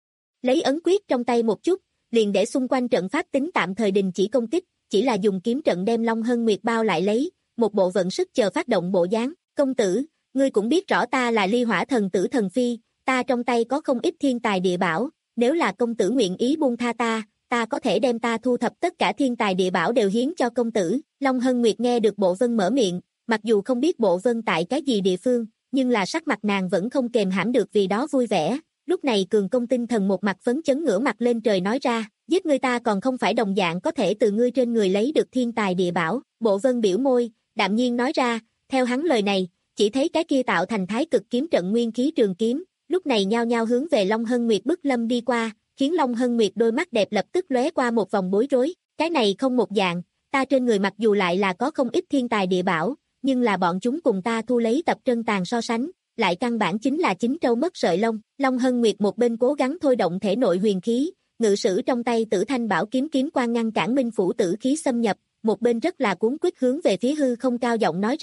S2: lấy ấn quyết trong tay một chút, liền để xung quanh trận pháp tính tạm thời đình chỉ công kích, chỉ là dùng kiếm trận đem Long Hân Nguyệt bao lại lấy, một bộ vận sức chờ phát động bộ dáng, công tử, ngươi cũng biết rõ ta là Ly Hỏa thần tử thần phi, ta trong tay có không ít thiên tài địa bảo, nếu là công tử nguyện ý buông tha ta, ta có thể đem ta thu thập tất cả thiên tài địa bảo đều hiến cho công tử. Long Hân Nguyệt nghe được Bộ Vân mở miệng, mặc dù không biết Bộ Vân tại cái gì địa phương, nhưng là sắc mặt nàng vẫn không kềm hãm được vì đó vui vẻ. Lúc này Cường Công tinh thần một mặt phấn chấn ngửa mặt lên trời nói ra, giết ngươi ta còn không phải đồng dạng có thể từ ngươi trên người lấy được thiên tài địa bảo. Bộ Vân biểu môi, đạm nhiên nói ra, theo hắn lời này, chỉ thấy cái kia tạo thành Thái Cực kiếm trận nguyên khí trường kiếm, lúc này nhao nhao hướng về Long Hân Nguyệt bức lâm đi qua, khiến Long Hân Nguyệt đôi mắt đẹp lập tức lóe qua một vòng bối rối, cái này không một dạng, ta trên người mặc dù lại là có không ít thiên tài địa bảo, nhưng là bọn chúng cùng ta thu lấy tập trân tàn so sánh, lại căn bản chính là chính trâu mất sợi lông. Long Hân Nguyệt một bên cố gắng thôi động thể nội huyền khí, ngự sử trong tay Tử Thanh bảo kiếm kiếm quang ngăn cản Minh Phủ tử khí xâm nhập, một bên rất là cuống quýt hướng về phía hư không cao giọng nói ra,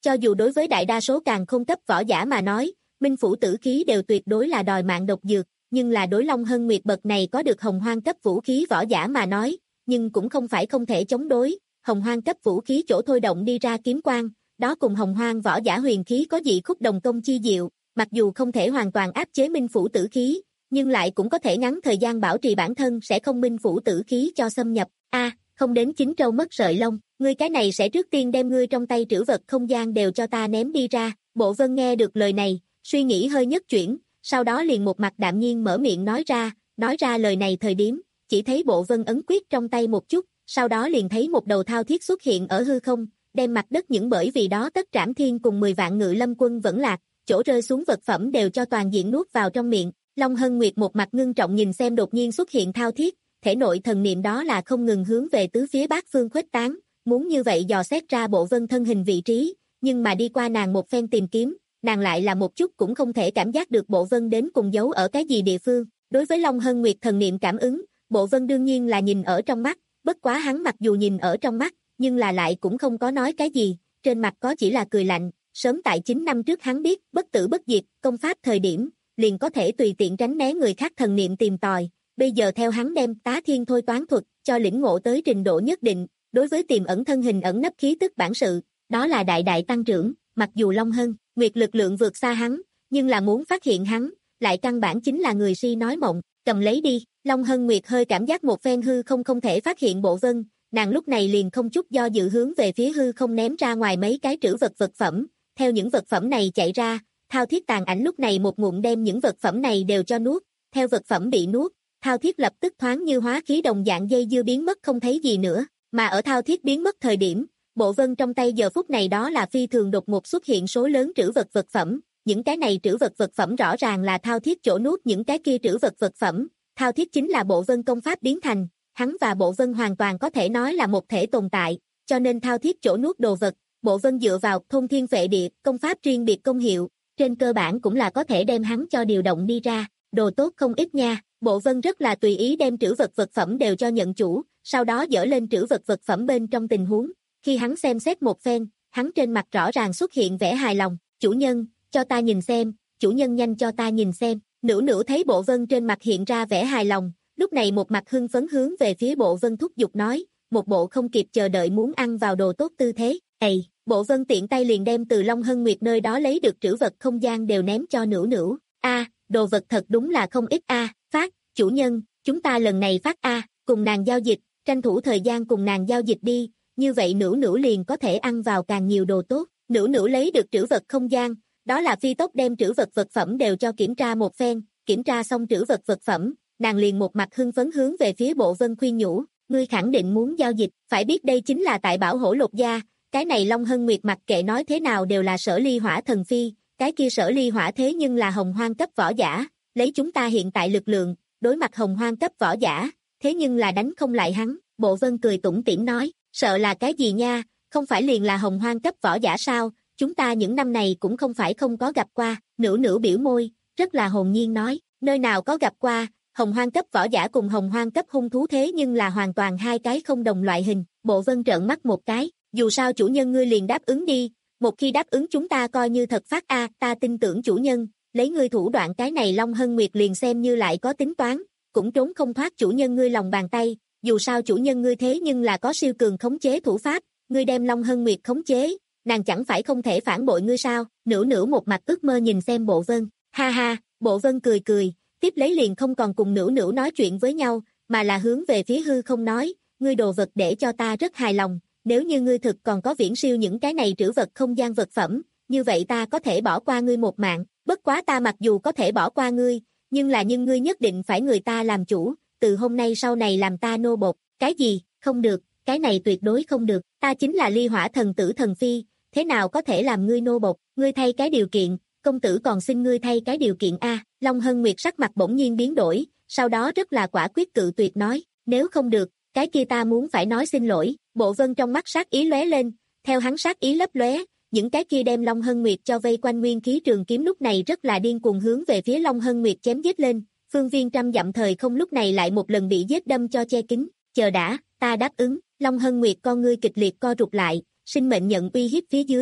S2: Cho dù đối với đại đa số càng không cấp võ giả mà nói, minh phủ tử khí đều tuyệt đối là đòi mạng độc dược, nhưng là đối Long Hân Nguyệt bậc này có được hồng hoang cấp vũ khí võ giả mà nói, nhưng cũng không phải không thể chống đối, hồng hoang cấp vũ khí chỗ thôi động đi ra kiếm quang, đó cùng hồng hoang võ giả huyền khí có dị khúc đồng công chi diệu, mặc dù không thể hoàn toàn áp chế minh phủ tử khí, nhưng lại cũng có thể ngắn thời gian bảo trì bản thân sẽ không minh phủ tử khí cho xâm nhập. A, không đến chín trâu mất sợi lông, ngươi cái này sẽ trước tiên đem ngươi trong tay trữ vật không gian đều cho ta ném đi ra. Bộ Vân nghe được lời này, suy nghĩ hơi nhất chuyển, sau đó liền một mặt đạm nhiên mở miệng nói ra, nói ra lời này thời điểm, chỉ thấy Bộ Vân ấn quyết trong tay một chút, sau đó liền thấy một đầu thao thiết xuất hiện ở hư không, đem mặt đất những bởi vì đó Tất Trảm Thiên cùng mười vạn ngự lâm quân vẫn lạc, chỗ rơi xuống vật phẩm đều cho toàn diện nuốt vào trong miệng. Long Hân Nguyệt một mặt ngưng trọng nhìn xem đột nhiên xuất hiện thao thiết, thể nội thần niệm đó là không ngừng hướng về tứ phía bát phương khuếch tán, muốn như vậy dò xét ra Bộ Vân thân hình vị trí, nhưng mà đi qua nàng một phen tìm kiếm, nàng lại là một chút cũng không thể cảm giác được Bộ Vân đến cùng giấu ở cái gì địa phương. Đối với Long Hân Nguyệt thần niệm cảm ứng, Bộ Vân đương nhiên là nhìn ở trong mắt, bất quá hắn mặc dù nhìn ở trong mắt, nhưng là lại cũng không có nói cái gì, trên mặt có chỉ là cười lạnh. Sớm tại chín năm trước hắn biết bất tử bất diệt, công pháp thời điểm, liền có thể tùy tiện tránh né người khác thần niệm tìm tòi, bây giờ theo hắn đem tá thiên thôi toán thuật cho lĩnh ngộ tới trình độ nhất định, đối với tiềm ẩn thân hình ẩn nấp khí tức bản sự, đó là đại đại tăng trưởng, mặc dù Long Hân Nguyệt lực lượng vượt xa hắn, nhưng là muốn phát hiện hắn, lại căn bản chính là người si nói mộng. Cầm lấy đi. Long Hân Nguyệt hơi cảm giác một phen hư không không thể phát hiện Bộ Vân, nàng lúc này liền không chút do dự hướng về phía hư không ném ra ngoài mấy cái trữ vật vật phẩm, theo những vật phẩm này chạy ra, thao thiết tàn ảnh lúc này một ngụm đem những vật phẩm này đều cho nuốt, theo vật phẩm bị nuốt, thao thiết lập tức thoáng như hóa khí đồng dạng dây dưa biến mất không thấy gì nữa, mà ở thao thiết biến mất thời điểm, Bộ Vân trong tay giờ phút này đó là phi thường đột ngột xuất hiện số lớn trữ vật vật phẩm, những cái này trữ vật vật phẩm rõ ràng là thao thiết chỗ nuốt những cái kia trữ vật vật phẩm, thao thiết chính là Bộ Vân công pháp biến thành, hắn và Bộ Vân hoàn toàn có thể nói là một thể tồn tại, cho nên thao thiết chỗ nuốt đồ vật, Bộ Vân dựa vào thôn thiên phệ địa, công pháp riêng biệt công hiệu, trên cơ bản cũng là có thể đem hắn cho điều động đi ra, đồ tốt không ít nha. Bộ Vân rất là tùy ý đem trữ vật vật phẩm đều cho nhận chủ, sau đó dỡ lên trữ vật vật phẩm bên trong tình huống, khi hắn xem xét một phen, hắn trên mặt rõ ràng xuất hiện vẻ hài lòng, chủ nhân, cho ta nhìn xem, chủ nhân nhanh cho ta nhìn xem. Nữu Nữu thấy Bộ Vân trên mặt hiện ra vẻ hài lòng, lúc này một mặt hưng phấn hướng về phía Bộ Vân thúc giục nói, một bộ không kịp chờ đợi muốn ăn vào đồ tốt tư thế. Ây, Bộ Vân tiện tay liền đem từ Long Hân Nguyệt nơi đó lấy được trữ vật không gian đều ném cho Nữu Nữu. A, đồ vật thật đúng là không ít a, phát, chủ nhân, chúng ta lần này phát a, cùng nàng giao dịch, tranh thủ thời gian cùng nàng giao dịch đi, như vậy Nữu Nữu liền có thể ăn vào càng nhiều đồ tốt. Nữu Nữu lấy được trữ vật không gian, đó là phi tốc đem trữ vật vật phẩm đều cho kiểm tra một phen, kiểm tra xong trữ vật vật phẩm, nàng liền một mặt hưng phấn hướng về phía Bộ Vân khuyên nhủ, ngươi khẳng định muốn giao dịch, phải biết đây chính là tại bảo hổ lột gia, cái này Long Hân Nguyệt mặc kệ nói thế nào đều là Sở Ly Hỏa thần phi, cái kia Sở Ly Hỏa thế nhưng là hồng hoang cấp võ giả, lấy chúng ta hiện tại lực lượng, đối mặt hồng hoang cấp võ giả, thế nhưng là đánh không lại hắn. Bộ Vân cười tủm tỉm nói, sợ là cái gì nha, không phải liền là hồng hoang cấp võ giả sao, chúng ta những năm này cũng không phải không có gặp qua. Nữu Nữu biểu môi, rất là hồn nhiên nói, nơi nào có gặp qua, hồng hoang cấp võ giả cùng hồng hoang cấp hung thú thế nhưng là hoàn toàn hai cái không đồng loại hình. Bộ Vân trợn mắt một cái, dù sao chủ nhân ngươi liền đáp ứng đi, một khi đáp ứng chúng ta coi như thật phát a, ta tin tưởng chủ nhân, lấy ngươi thủ đoạn cái này Long Hân Nguyệt liền xem như lại có tính toán, cũng trốn không thoát chủ nhân ngươi lòng bàn tay, dù sao chủ nhân ngươi thế nhưng là có siêu cường khống chế thủ pháp, ngươi đem Long Hân Nguyệt khống chế, nàng chẳng phải không thể phản bội ngươi sao? Nữu Nữu một mặt ước mơ nhìn xem Bộ Vân, ha ha, Bộ Vân cười cười, tiếp lấy liền không còn cùng Nữu Nữu nói chuyện với nhau, mà là hướng về phía hư không nói, ngươi đồ vật để cho ta rất hài lòng, nếu như ngươi thực còn có viễn siêu những cái này trữ vật không gian vật phẩm, như vậy ta có thể bỏ qua ngươi một mạng, bất quá ta mặc dù có thể bỏ qua ngươi, nhưng là nhưng ngươi nhất định phải người ta làm chủ, từ hôm nay sau này làm ta nô bộc. Cái gì? Không được, cái này tuyệt đối không được, ta chính là Ly Hỏa thần tử thần phi, thế nào có thể làm ngươi nô bộc, ngươi thay cái điều kiện, công tử còn xin ngươi thay cái điều kiện a. Long Hân Nguyệt sắc mặt bỗng nhiên biến đổi, sau đó rất là quả quyết cự tuyệt nói, nếu không được, cái kia ta muốn phải nói xin lỗi. Bộ Vân trong mắt sát ý lóe lên, theo hắn sát ý lấp lóe, những cái kia đem Long Hân Nguyệt cho vây quanh nguyên khí trường kiếm lúc này rất là điên cuồng hướng về phía Long Hân Nguyệt chém giết lên, phương viên trăm dặm thời không lúc này lại một lần bị giết đâm cho che kín. Chờ đã, ta đáp ứng. Long Hân Nguyệt con ngươi kịch liệt co rụt lại, sinh mệnh nhận uy hiếp phía dưới,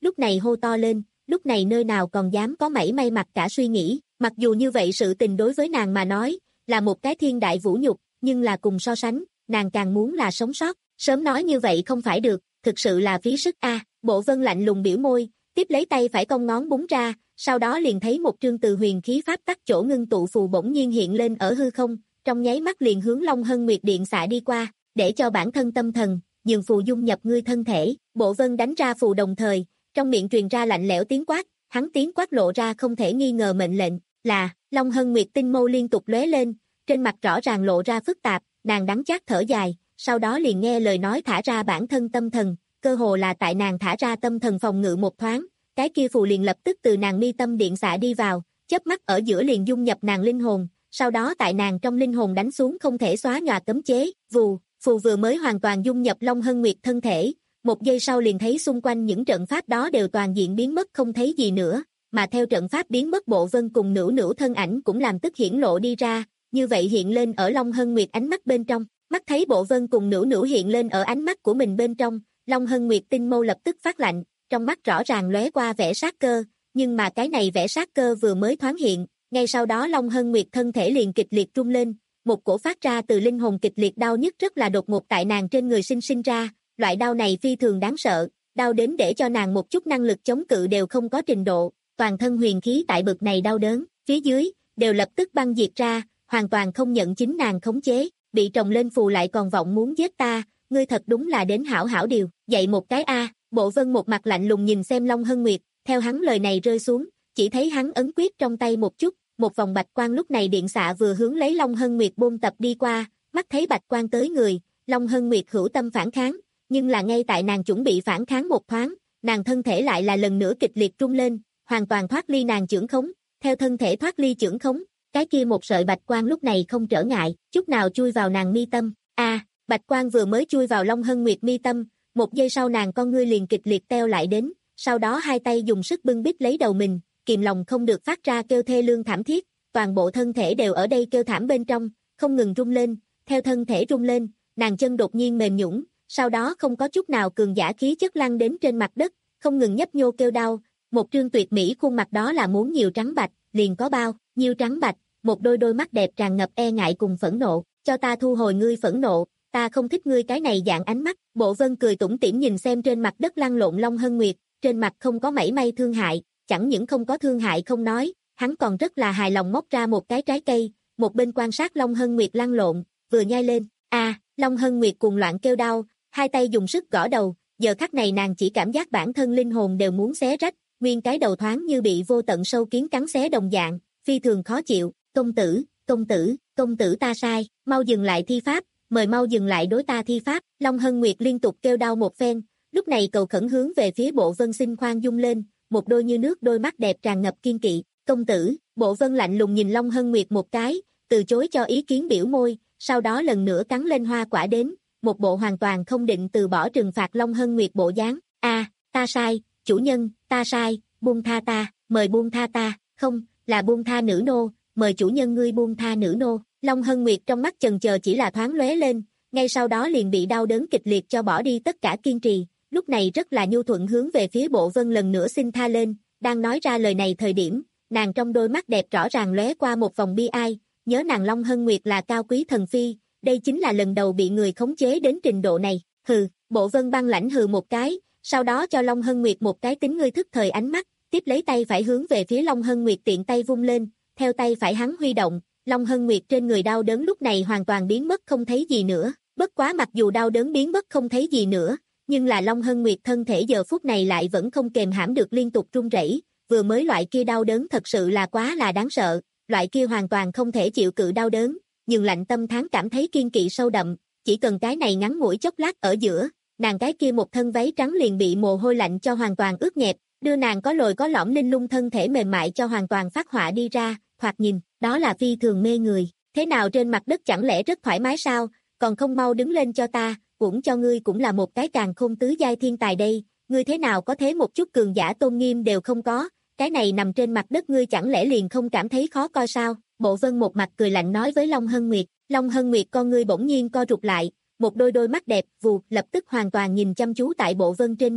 S2: lúc này hô to lên, lúc này nơi nào còn dám có mảy may mặc cả suy nghĩ, mặc dù như vậy sự tình đối với nàng mà nói, là một cái thiên đại vũ nhục, nhưng là cùng so sánh, nàng càng muốn là sống sót, sớm nói như vậy không phải được, thực sự là phí sức a. Bộ Vân lạnh lùng biểu môi, tiếp lấy tay phải cong ngón búng ra, sau đó liền thấy một trương từ huyền khí pháp tắc chỗ ngưng tụ phù bỗng nhiên hiện lên ở hư không, trong nháy mắt liền hướng Long Hân Nguyệt điện xạ đi qua, để cho bản thân tâm thần, nhường phù dung nhập ngươi thân thể. Bộ Vân đánh ra phù đồng thời, trong miệng truyền ra lạnh lẽo tiếng quát, hắn tiếng quát lộ ra không thể nghi ngờ mệnh lệnh, là, Long Hân Nguyệt tinh mâu liên tục lóe lên, trên mặt rõ ràng lộ ra phức tạp, nàng đắng chát thở dài, sau đó liền nghe lời nói thả ra bản thân tâm thần, cơ hồ là tại nàng thả ra tâm thần phòng ngự một thoáng, cái kia phù liền lập tức từ nàng mi tâm điện xạ đi vào, chớp mắt ở giữa liền dung nhập nàng linh hồn, sau đó tại nàng trong linh hồn đánh xuống không thể xóa nhòa cấm chế, vù, phù vừa mới hoàn toàn dung nhập Long Hân Nguyệt thân thể, một giây sau liền thấy xung quanh những trận pháp đó đều toàn diện biến mất không thấy gì nữa, mà theo trận pháp biến mất Bộ Vân cùng Nữu Nữu thân ảnh cũng làm tức hiển lộ đi ra, như vậy hiện lên ở Long Hân Nguyệt ánh mắt bên trong, mắt thấy Bộ Vân cùng Nữu Nữu hiện lên ở ánh mắt của mình bên trong, Long Hân Nguyệt tinh mâu lập tức phát lạnh, trong mắt rõ ràng lóe qua vẻ sát cơ, nhưng mà cái này vẻ sát cơ vừa mới thoáng hiện, ngay sau đó Long Hân Nguyệt thân thể liền kịch liệt rung lên, một cổ phát ra từ linh hồn kịch liệt đau nhức rất là đột ngột tại nàng trên người sinh sinh ra, loại đau này phi thường đáng sợ, đau đến để cho nàng một chút năng lực chống cự đều không có trình độ, toàn thân huyền khí tại bực này đau đớn, phía dưới đều lập tức băng diệt ra, hoàn toàn không nhận chính nàng khống chế, bị trồng lên phù lại còn vọng muốn giết ta, ngươi thật đúng là đến hảo hảo điều, dậy một cái a. Bộ Vân một mặt lạnh lùng nhìn xem Long Hân Nguyệt, theo hắn lời này rơi xuống, chỉ thấy hắn ấn quyết trong tay một chút, một vòng bạch quang lúc này điện xạ vừa hướng lấy Long Hân Nguyệt bôn tập đi qua, mắt thấy bạch quang tới người, Long Hân Nguyệt hữu tâm phản kháng, nhưng là ngay tại nàng chuẩn bị phản kháng một thoáng, nàng thân thể lại là lần nữa kịch liệt rung lên, hoàn toàn thoát ly nàng chưởng khống, theo thân thể thoát ly chưởng khống, cái kia một sợi bạch quang lúc này không trở ngại, chút nào chui vào nàng mi tâm, a, bạch quang vừa mới chui vào Long Hân Nguyệt mi tâm, một giây sau nàng con ngươi liền kịch liệt teo lại đến, sau đó hai tay dùng sức bưng bít lấy đầu mình, kìm lòng không được phát ra kêu thê lương thảm thiết, toàn bộ thân thể đều ở đây kêu thảm bên trong, không ngừng rung lên, theo thân thể rung lên, nàng chân đột nhiên mềm nhũn, sau đó không có chút nào cường giả khí chất lăn đến trên mặt đất, không ngừng nhấp nhô kêu đau, một trương tuyệt mỹ khuôn mặt đó là muốn nhiều trắng bạch, liền có bao nhiêu trắng bạch, một đôi đôi mắt đẹp tràn ngập e ngại cùng phẫn nộ, cho ta thu hồi ngươi phẫn nộ, ta không thích ngươi cái này dạng ánh mắt. Bộ Vân cười tủm tỉm nhìn xem trên mặt đất lăn lộn Long Hân Nguyệt, trên mặt không có mảy may thương hại, chẳng những không có thương hại không nói, hắn còn rất là hài lòng móc ra một cái trái cây, một bên quan sát Long Hân Nguyệt lăn lộn, vừa nhai lên, a, à, Long Hân Nguyệt cuồng loạn kêu đau, hai tay dùng sức gõ đầu, giờ khắc này nàng chỉ cảm giác bản thân linh hồn đều muốn xé rách, nguyên cái đầu thoáng như bị vô tận sâu kiến cắn xé đồng dạng, phi thường khó chịu, công tử, công tử, công tử ta sai, mau dừng lại thi pháp, mời mau dừng lại đối ta thi pháp, Long Hân Nguyệt liên tục kêu đau một phen, lúc này cầu khẩn hướng về phía Bộ Vân xin khoan dung lên, một đôi như nước đôi mắt đẹp tràn ngập kiên kỵ, công tử, Bộ Vân lạnh lùng nhìn Long Hân Nguyệt một cái, từ chối cho ý kiến biểu môi, sau đó lần nữa cắn lên hoa quả đến, một bộ hoàn toàn không định từ bỏ trừng phạt Long Hân Nguyệt bộ dáng, a, à, ta sai, chủ nhân, ta sai, buông tha ta, mời buông tha ta, không, là buông tha nữ nô, mời chủ nhân ngươi buông tha nữ nô. Long Hân Nguyệt trong mắt chần chờ chỉ là thoáng lóe lên, ngay sau đó liền bị đau đớn kịch liệt cho bỏ đi tất cả kiên trì, lúc này rất là nhu thuận hướng về phía Bộ Vân lần nữa xin tha lên, đang nói ra lời này thời điểm, nàng trong đôi mắt đẹp rõ ràng lóe qua một vòng bi ai, nhớ nàng Long Hân Nguyệt là cao quý thần phi, đây chính là lần đầu bị người khống chế đến trình độ này, hừ, Bộ Vân băng lãnh hừ một cái, sau đó cho Long Hân Nguyệt một cái tính ngươi thức thời ánh mắt, tiếp lấy tay phải hướng về phía Long Hân Nguyệt tiện tay vung lên, theo tay phải hắn huy động, Long Hân Nguyệt trên người đau đớn lúc này hoàn toàn biến mất không thấy gì nữa, bất quá mặc dù đau đớn biến mất không thấy gì nữa, nhưng là Long Hân Nguyệt thân thể giờ phút này lại vẫn không kềm hãm được liên tục run rẩy, vừa mới loại kia đau đớn thật sự là quá là đáng sợ, loại kia hoàn toàn không thể chịu cự đau đớn, nhưng lạnh tâm tháng cảm thấy kiên kỵ sâu đậm, chỉ cần cái này ngắn ngủi chốc lát ở giữa, nàng cái kia một thân váy trắng liền bị mồ hôi lạnh cho hoàn toàn ướt nhẹp, đưa nàng có lồi có lõm linh lung thân thể mềm mại cho hoàn toàn phát họa đi ra, thoạt nhìn, đó là phi thường mê người, thế nào trên mặt đất chẳng lẽ rất thoải mái sao, còn không mau đứng lên cho ta, cũng cho ngươi cũng là một cái càn khôn tứ giai thiên tài đây, ngươi thế nào có thế một chút cường giả tôn nghiêm đều không có, cái này nằm trên mặt đất ngươi chẳng lẽ liền không cảm thấy khó coi sao, Bộ Vân một mặt cười lạnh nói với Long Hân Nguyệt, Long Hân Nguyệt con ngươi bỗng nhiên co rụt lại, một đôi đôi mắt đẹp vù lập tức hoàn toàn nhìn chăm chú tại Bộ Vân trên người,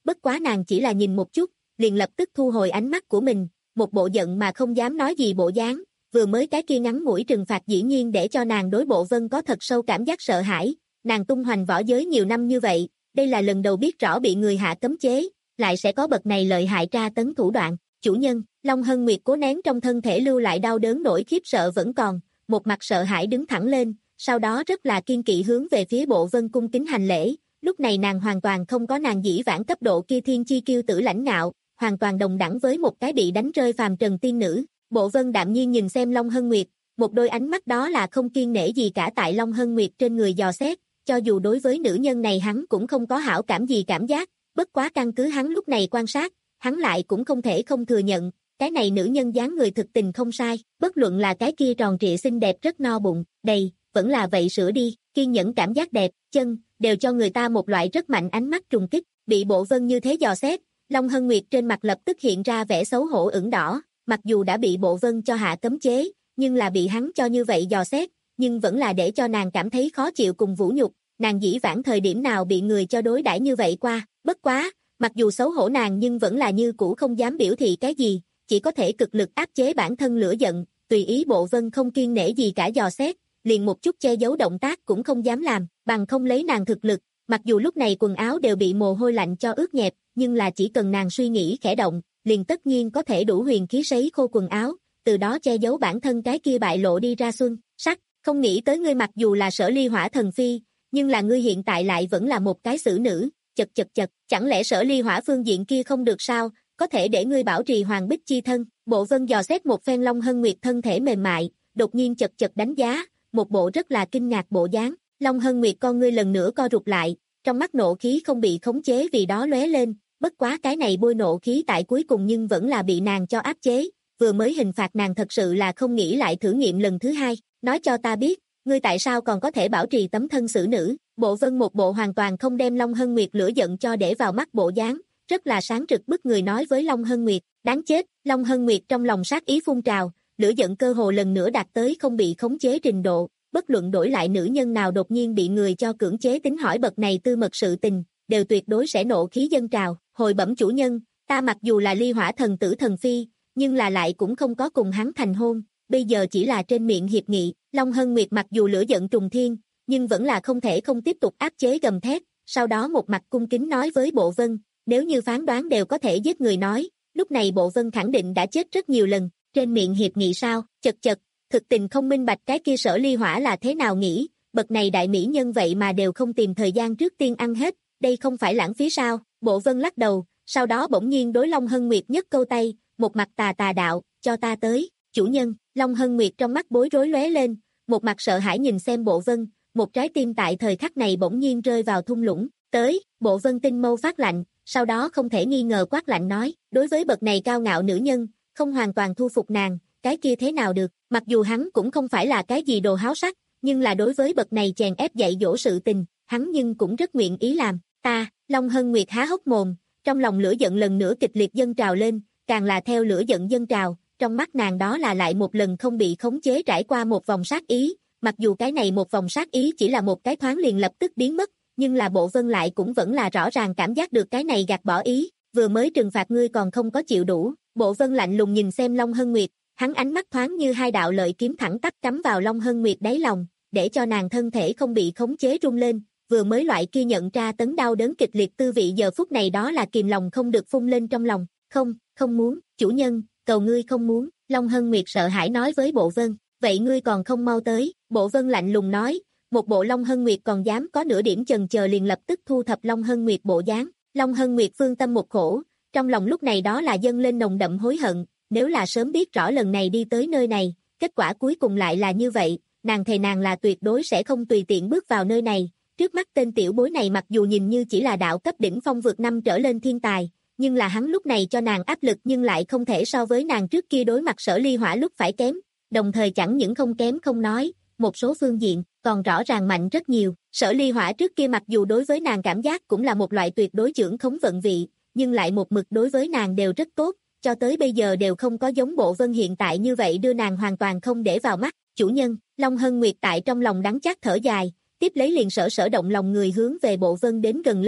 S2: bất quá nàng chỉ là nhìn một chút, liền lập tức thu hồi ánh mắt của mình, một bộ giận mà không dám nói gì bộ dáng, vừa mới cái kia ngắn ngủi trừng phạt dĩ nhiên để cho nàng đối Bộ Vân có thật sâu cảm giác sợ hãi, nàng tung hoành võ giới nhiều năm như vậy, đây là lần đầu biết rõ bị người hạ cấm chế, lại sẽ có bậc này lợi hại tra tấn thủ đoạn, chủ nhân, Long Hân Nguyệt cố nén trong thân thể lưu lại đau đớn nỗi khiếp sợ vẫn còn, một mặt sợ hãi đứng thẳng lên, sau đó rất là kiên kỵ hướng về phía Bộ Vân cung kính hành lễ, lúc này nàng hoàn toàn không có nàng dĩ vãng cấp độ kia thiên chi kiêu tử lãnh ngạo, hoàn toàn đồng đẳng với một cái bị đánh rơi phàm trần tiên nữ. Bộ Vân đạm nhiên nhìn xem Long Hân Nguyệt, một đôi ánh mắt đó là không kiêng nể gì cả tại Long Hân Nguyệt trên người dò xét, cho dù đối với nữ nhân này hắn cũng không có hảo cảm gì cảm giác, bất quá căn cứ hắn lúc này quan sát, hắn lại cũng không thể không thừa nhận, cái này nữ nhân dáng người thực tình không sai, bất luận là cái kia tròn trịa xinh đẹp rất no bụng, đầy, vẫn là vậy sữa đi, kiên nhẫn cảm giác đẹp, chân, đều cho người ta một loại rất mạnh ánh mắt trùng kích, bị Bộ Vân như thế dò xét, Long Hân Nguyệt trên mặt lập tức hiện ra vẻ xấu hổ ửng đỏ, mặc dù đã bị Bộ Vân cho hạ cấm chế, nhưng là bị hắn cho như vậy dò xét, nhưng vẫn là để cho nàng cảm thấy khó chịu cùng vũ nhục, nàng dĩ vãng thời điểm nào bị người cho đối đãi như vậy qua, bất quá, mặc dù xấu hổ nàng nhưng vẫn là như cũ không dám biểu thị cái gì, chỉ có thể cực lực áp chế bản thân lửa giận, tùy ý Bộ Vân không kiêng nể gì cả dò xét, liền một chút che giấu động tác cũng không dám làm, bằng không lấy nàng thực lực, mặc dù lúc này quần áo đều bị mồ hôi lạnh cho ướt nhẹp, nhưng là chỉ cần nàng suy nghĩ khẽ động, liền tất nhiên có thể đủ huyền khí sấy khô quần áo, từ đó che giấu bản thân cái kia bại lộ đi ra xuân, sắc, không nghĩ tới ngươi mặc dù là Sở Ly Hỏa thần phi, nhưng là ngươi hiện tại lại vẫn là một cái xử nữ, chật chật chật, chẳng lẽ Sở Ly Hỏa phương diện kia không được sao, có thể để ngươi bảo trì hoàng bích chi thân, Bộ Vân dò xét một phen Long Hân Nguyệt thân thể mềm mại, đột nhiên chật chật đánh giá, một bộ rất là kinh ngạc bộ dáng, Long Hân Nguyệt con ngươi lần nữa co rụt lại, trong mắt nộ khí không bị khống chế vì đó lóe lên, bất quá cái này bôi nộ khí tại cuối cùng nhưng vẫn là bị nàng cho áp chế, vừa mới hình phạt nàng thật sự là không nghĩ lại thử nghiệm lần thứ hai, nói cho ta biết, ngươi tại sao còn có thể bảo trì tấm thân xử nữ, Bộ Vân một bộ hoàn toàn không đem Long Hân Nguyệt lửa giận cho để vào mắt bộ dáng, rất là sáng rực bức người nói với Long Hân Nguyệt, đáng chết, Long Hân Nguyệt trong lòng sát ý phun trào, lửa giận cơ hồ lần nữa đạt tới không bị khống chế trình độ, bất luận đổi lại nữ nhân nào đột nhiên bị người cho cưỡng chế tính hỏi bậc này tư mật sự tình, đều tuyệt đối sẽ nộ khí dâng trào, hồi bẩm chủ nhân, ta mặc dù là Ly Hỏa thần tử thần phi, nhưng là lại cũng không có cùng hắn thành hôn, bây giờ chỉ là trên miệng hiệp nghị, Long Hân Nguyệt mặc dù lửa giận trùng thiên, nhưng vẫn là không thể không tiếp tục áp chế gầm thét, sau đó một mặt cung kính nói với Bộ Vân, nếu như phán đoán đều có thể giết người nói, lúc này Bộ Vân khẳng định đã chết rất nhiều lần, trên miệng hiệp nghị sao, chật chật, thực tình không minh bạch cái kia Sở Ly Hỏa là thế nào nghĩ, bậc này đại mỹ nhân vậy mà đều không tìm thời gian trước tiên ăn hết, đây không phải lãng phí sao, Bộ Vân lắc đầu, sau đó bỗng nhiên đối Long Hân Nguyệt nhấc câu tay, một mặt tà tà đạo, cho ta tới, chủ nhân, Long Hân Nguyệt trong mắt bối rối lóe lên, một mặt sợ hãi nhìn xem Bộ Vân, một trái tim tại thời khắc này bỗng nhiên rơi vào thung lũng, tới, Bộ Vân tinh mâu phát lạnh, sau đó không thể nghi ngờ quát lạnh nói, đối với bậc này cao ngạo nữ nhân, không hoàn toàn thu phục nàng, cái kia thế nào được, mặc dù hắn cũng không phải là cái gì đồ háo sắc, nhưng là đối với bậc này chèn ép dạy dỗ sự tình, hắn nhưng cũng rất nguyện ý làm, ta, Long Hân Nguyệt há hốc mồm, trong lòng lửa giận lần nữa kịch liệt dâng trào lên, càng là theo lửa giận dâng trào, trong mắt nàng đó là lại một lần không bị khống chế trải qua một vòng sát ý, mặc dù cái này một vòng sát ý chỉ là một cái thoáng liền lập tức biến mất, nhưng là Bộ Vân lại cũng vẫn là rõ ràng cảm giác được cái này gạt bỏ ý, vừa mới trừng phạt ngươi còn không có chịu đủ, Bộ Vân lạnh lùng nhìn xem Long Hân Nguyệt, hắn ánh mắt thoáng như hai đạo lợi kiếm thẳng tắp cắm vào Long Hân Nguyệt đáy lòng, để cho nàng thân thể không bị khống chế rung lên, vừa mới loại kia nhận ra tấn đau đớn kịch liệt tư vị giờ phút này đó là kìm lòng không được phun lên trong lòng, không, không muốn, chủ nhân, cầu ngươi không muốn, Long Hân Nguyệt sợ hãi nói với Bộ Vân, vậy ngươi còn không mau tới, Bộ Vân lạnh lùng nói, một bộ Long Hân Nguyệt còn dám có nửa điểm chần chờ liền lập tức thu thập Long Hân Nguyệt bộ dáng, Long Hân Nguyệt phương tâm một khổ, trong lòng lúc này đó là dâng lên nồng đậm hối hận, nếu là sớm biết rõ lần này đi tới nơi này, kết quả cuối cùng lại là như vậy, nàng thề nàng là tuyệt đối sẽ không tùy tiện bước vào nơi này, trước mắt tên tiểu bối này mặc dù nhìn như chỉ là đạo cấp đỉnh phong vượt năm trở lên thiên tài, nhưng là hắn lúc này cho nàng áp lực nhưng lại không thể so với nàng trước kia đối mặt Sở Ly Hỏa lúc phải kém, đồng thời chẳng những không kém không nói, một số phương diện còn rõ ràng mạnh rất nhiều, Sở Ly Hỏa trước kia mặc dù đối với nàng cảm giác cũng là một loại tuyệt đối trưởng khống vận vị, nhưng lại một mực đối với nàng đều rất tốt, cho tới bây giờ đều không có giống Bộ Vân hiện tại như vậy đưa nàng hoàn toàn không để vào mắt, chủ nhân, Long Hân Nguyệt tại trong lòng đắng chát thở dài, tiếp lấy liền sở sở động lòng người hướng về Bộ Vân đến gần lên,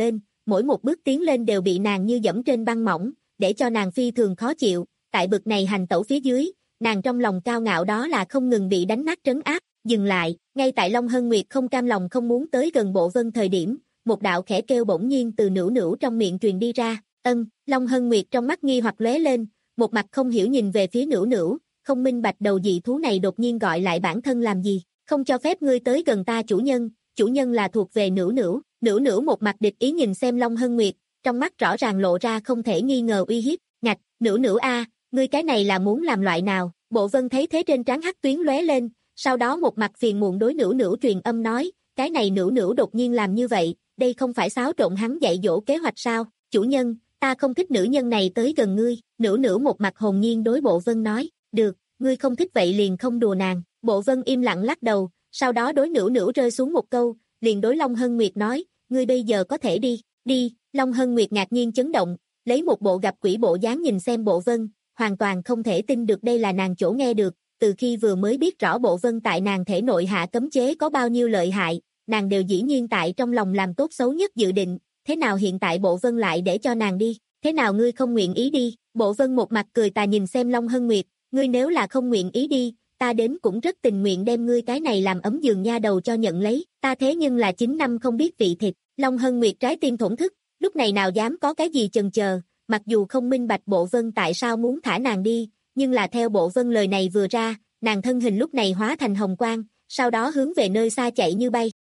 S2: mỗi một bước tiến lên đều bị nàng như dẫm trên băng mỏng, để cho nàng phi thường khó chịu, tại bực này hành tẩu phía dưới, nàng trong lòng cao ngạo đó là không ngừng bị đánh nát trấn áp, dừng lại, ngay tại Long Hân Nguyệt không cam lòng không muốn tới gần Bộ Vân thời điểm, một đạo khẽ kêu bỗng nhiên từ Nữu Nữu trong miệng truyền đi ra, ân, Long Hân Nguyệt trong mắt nghi hoặc lóe lên, một mặt không hiểu nhìn về phía Nữu Nữu, không minh bạch đầu dị thú này đột nhiên gọi lại bản thân làm gì, không cho phép ngươi tới gần ta chủ nhân, chủ nhân là thuộc về Nữu Nữu, Nữu Nữu một mặt địch ý nhìn xem Long Hân Nguyệt, trong mắt rõ ràng lộ ra không thể nghi ngờ uy hiếp, ngạch, Nữu Nữu a, ngươi cái này là muốn làm loại nào, Bộ Vân thấy thế trên trán hắc tuyến lóe lên, sau đó một mặt phiền muộn đối Nữu Nữu truyền âm nói, cái này Nữu Nữu đột nhiên làm như vậy, đây không phải xáo trộn hắn dạy dỗ kế hoạch sao, chủ nhân, ta không thích nữ nhân này tới gần ngươi, Nữu Nữu một mặt hồn nhiên đối Bộ Vân nói, được, ngươi không thích vậy liền không đùa nàng, Bộ Vân im lặng lắc đầu, sau đó đối Nữu Nữu rơi xuống một câu, liền đối Long Hân Nguyệt nói, ngươi bây giờ có thể đi, đi, Long Hân Nguyệt ngạc nhiên chấn động, lấy một bộ gặp quỷ bộ dáng nhìn xem Bộ Vân, hoàn toàn không thể tin được đây là nàng chỗ nghe được, từ khi vừa mới biết rõ Bộ Vân tại nàng thể nội hạ cấm chế có bao nhiêu lợi hại, nàng đều dĩ nhiên tại trong lòng làm tốt xấu nhất dự định, thế nào hiện tại Bộ Vân lại để cho nàng đi, thế nào ngươi không nguyện ý đi, Bộ Vân một mặt cười tà nhìn xem Long Hân Nguyệt, ngươi nếu là không nguyện ý đi, ta đến cũng rất tình nguyện đem ngươi cái này làm ấm giường nha đầu cho nhận lấy, ta thế nhưng là chín năm không biết vị thịt, Long Hân Nguyệt trái tim thổn thức, lúc này nào dám có cái gì chần chờ, mặc dù không minh bạch Bộ Vân tại sao muốn thả nàng đi, nhưng là theo Bộ Vân lời này vừa ra, nàng thân hình lúc này hóa thành hồng quang, sau đó hướng về nơi xa chạy như bay.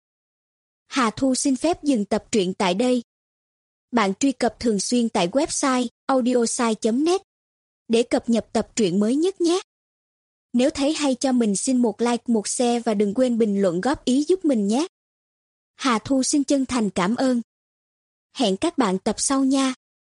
S3: Hà Thu xin phép dừng tập truyện tại đây. Bạn truy cập thường xuyên tại website audiosai chấm net để cập nhật tập truyện mới nhất nhé. Nếu thấy hay cho mình xin một like, một share và đừng quên bình luận góp ý giúp mình nhé. Hà Thu xin chân thành cảm ơn. Hẹn các bạn tập sau nha.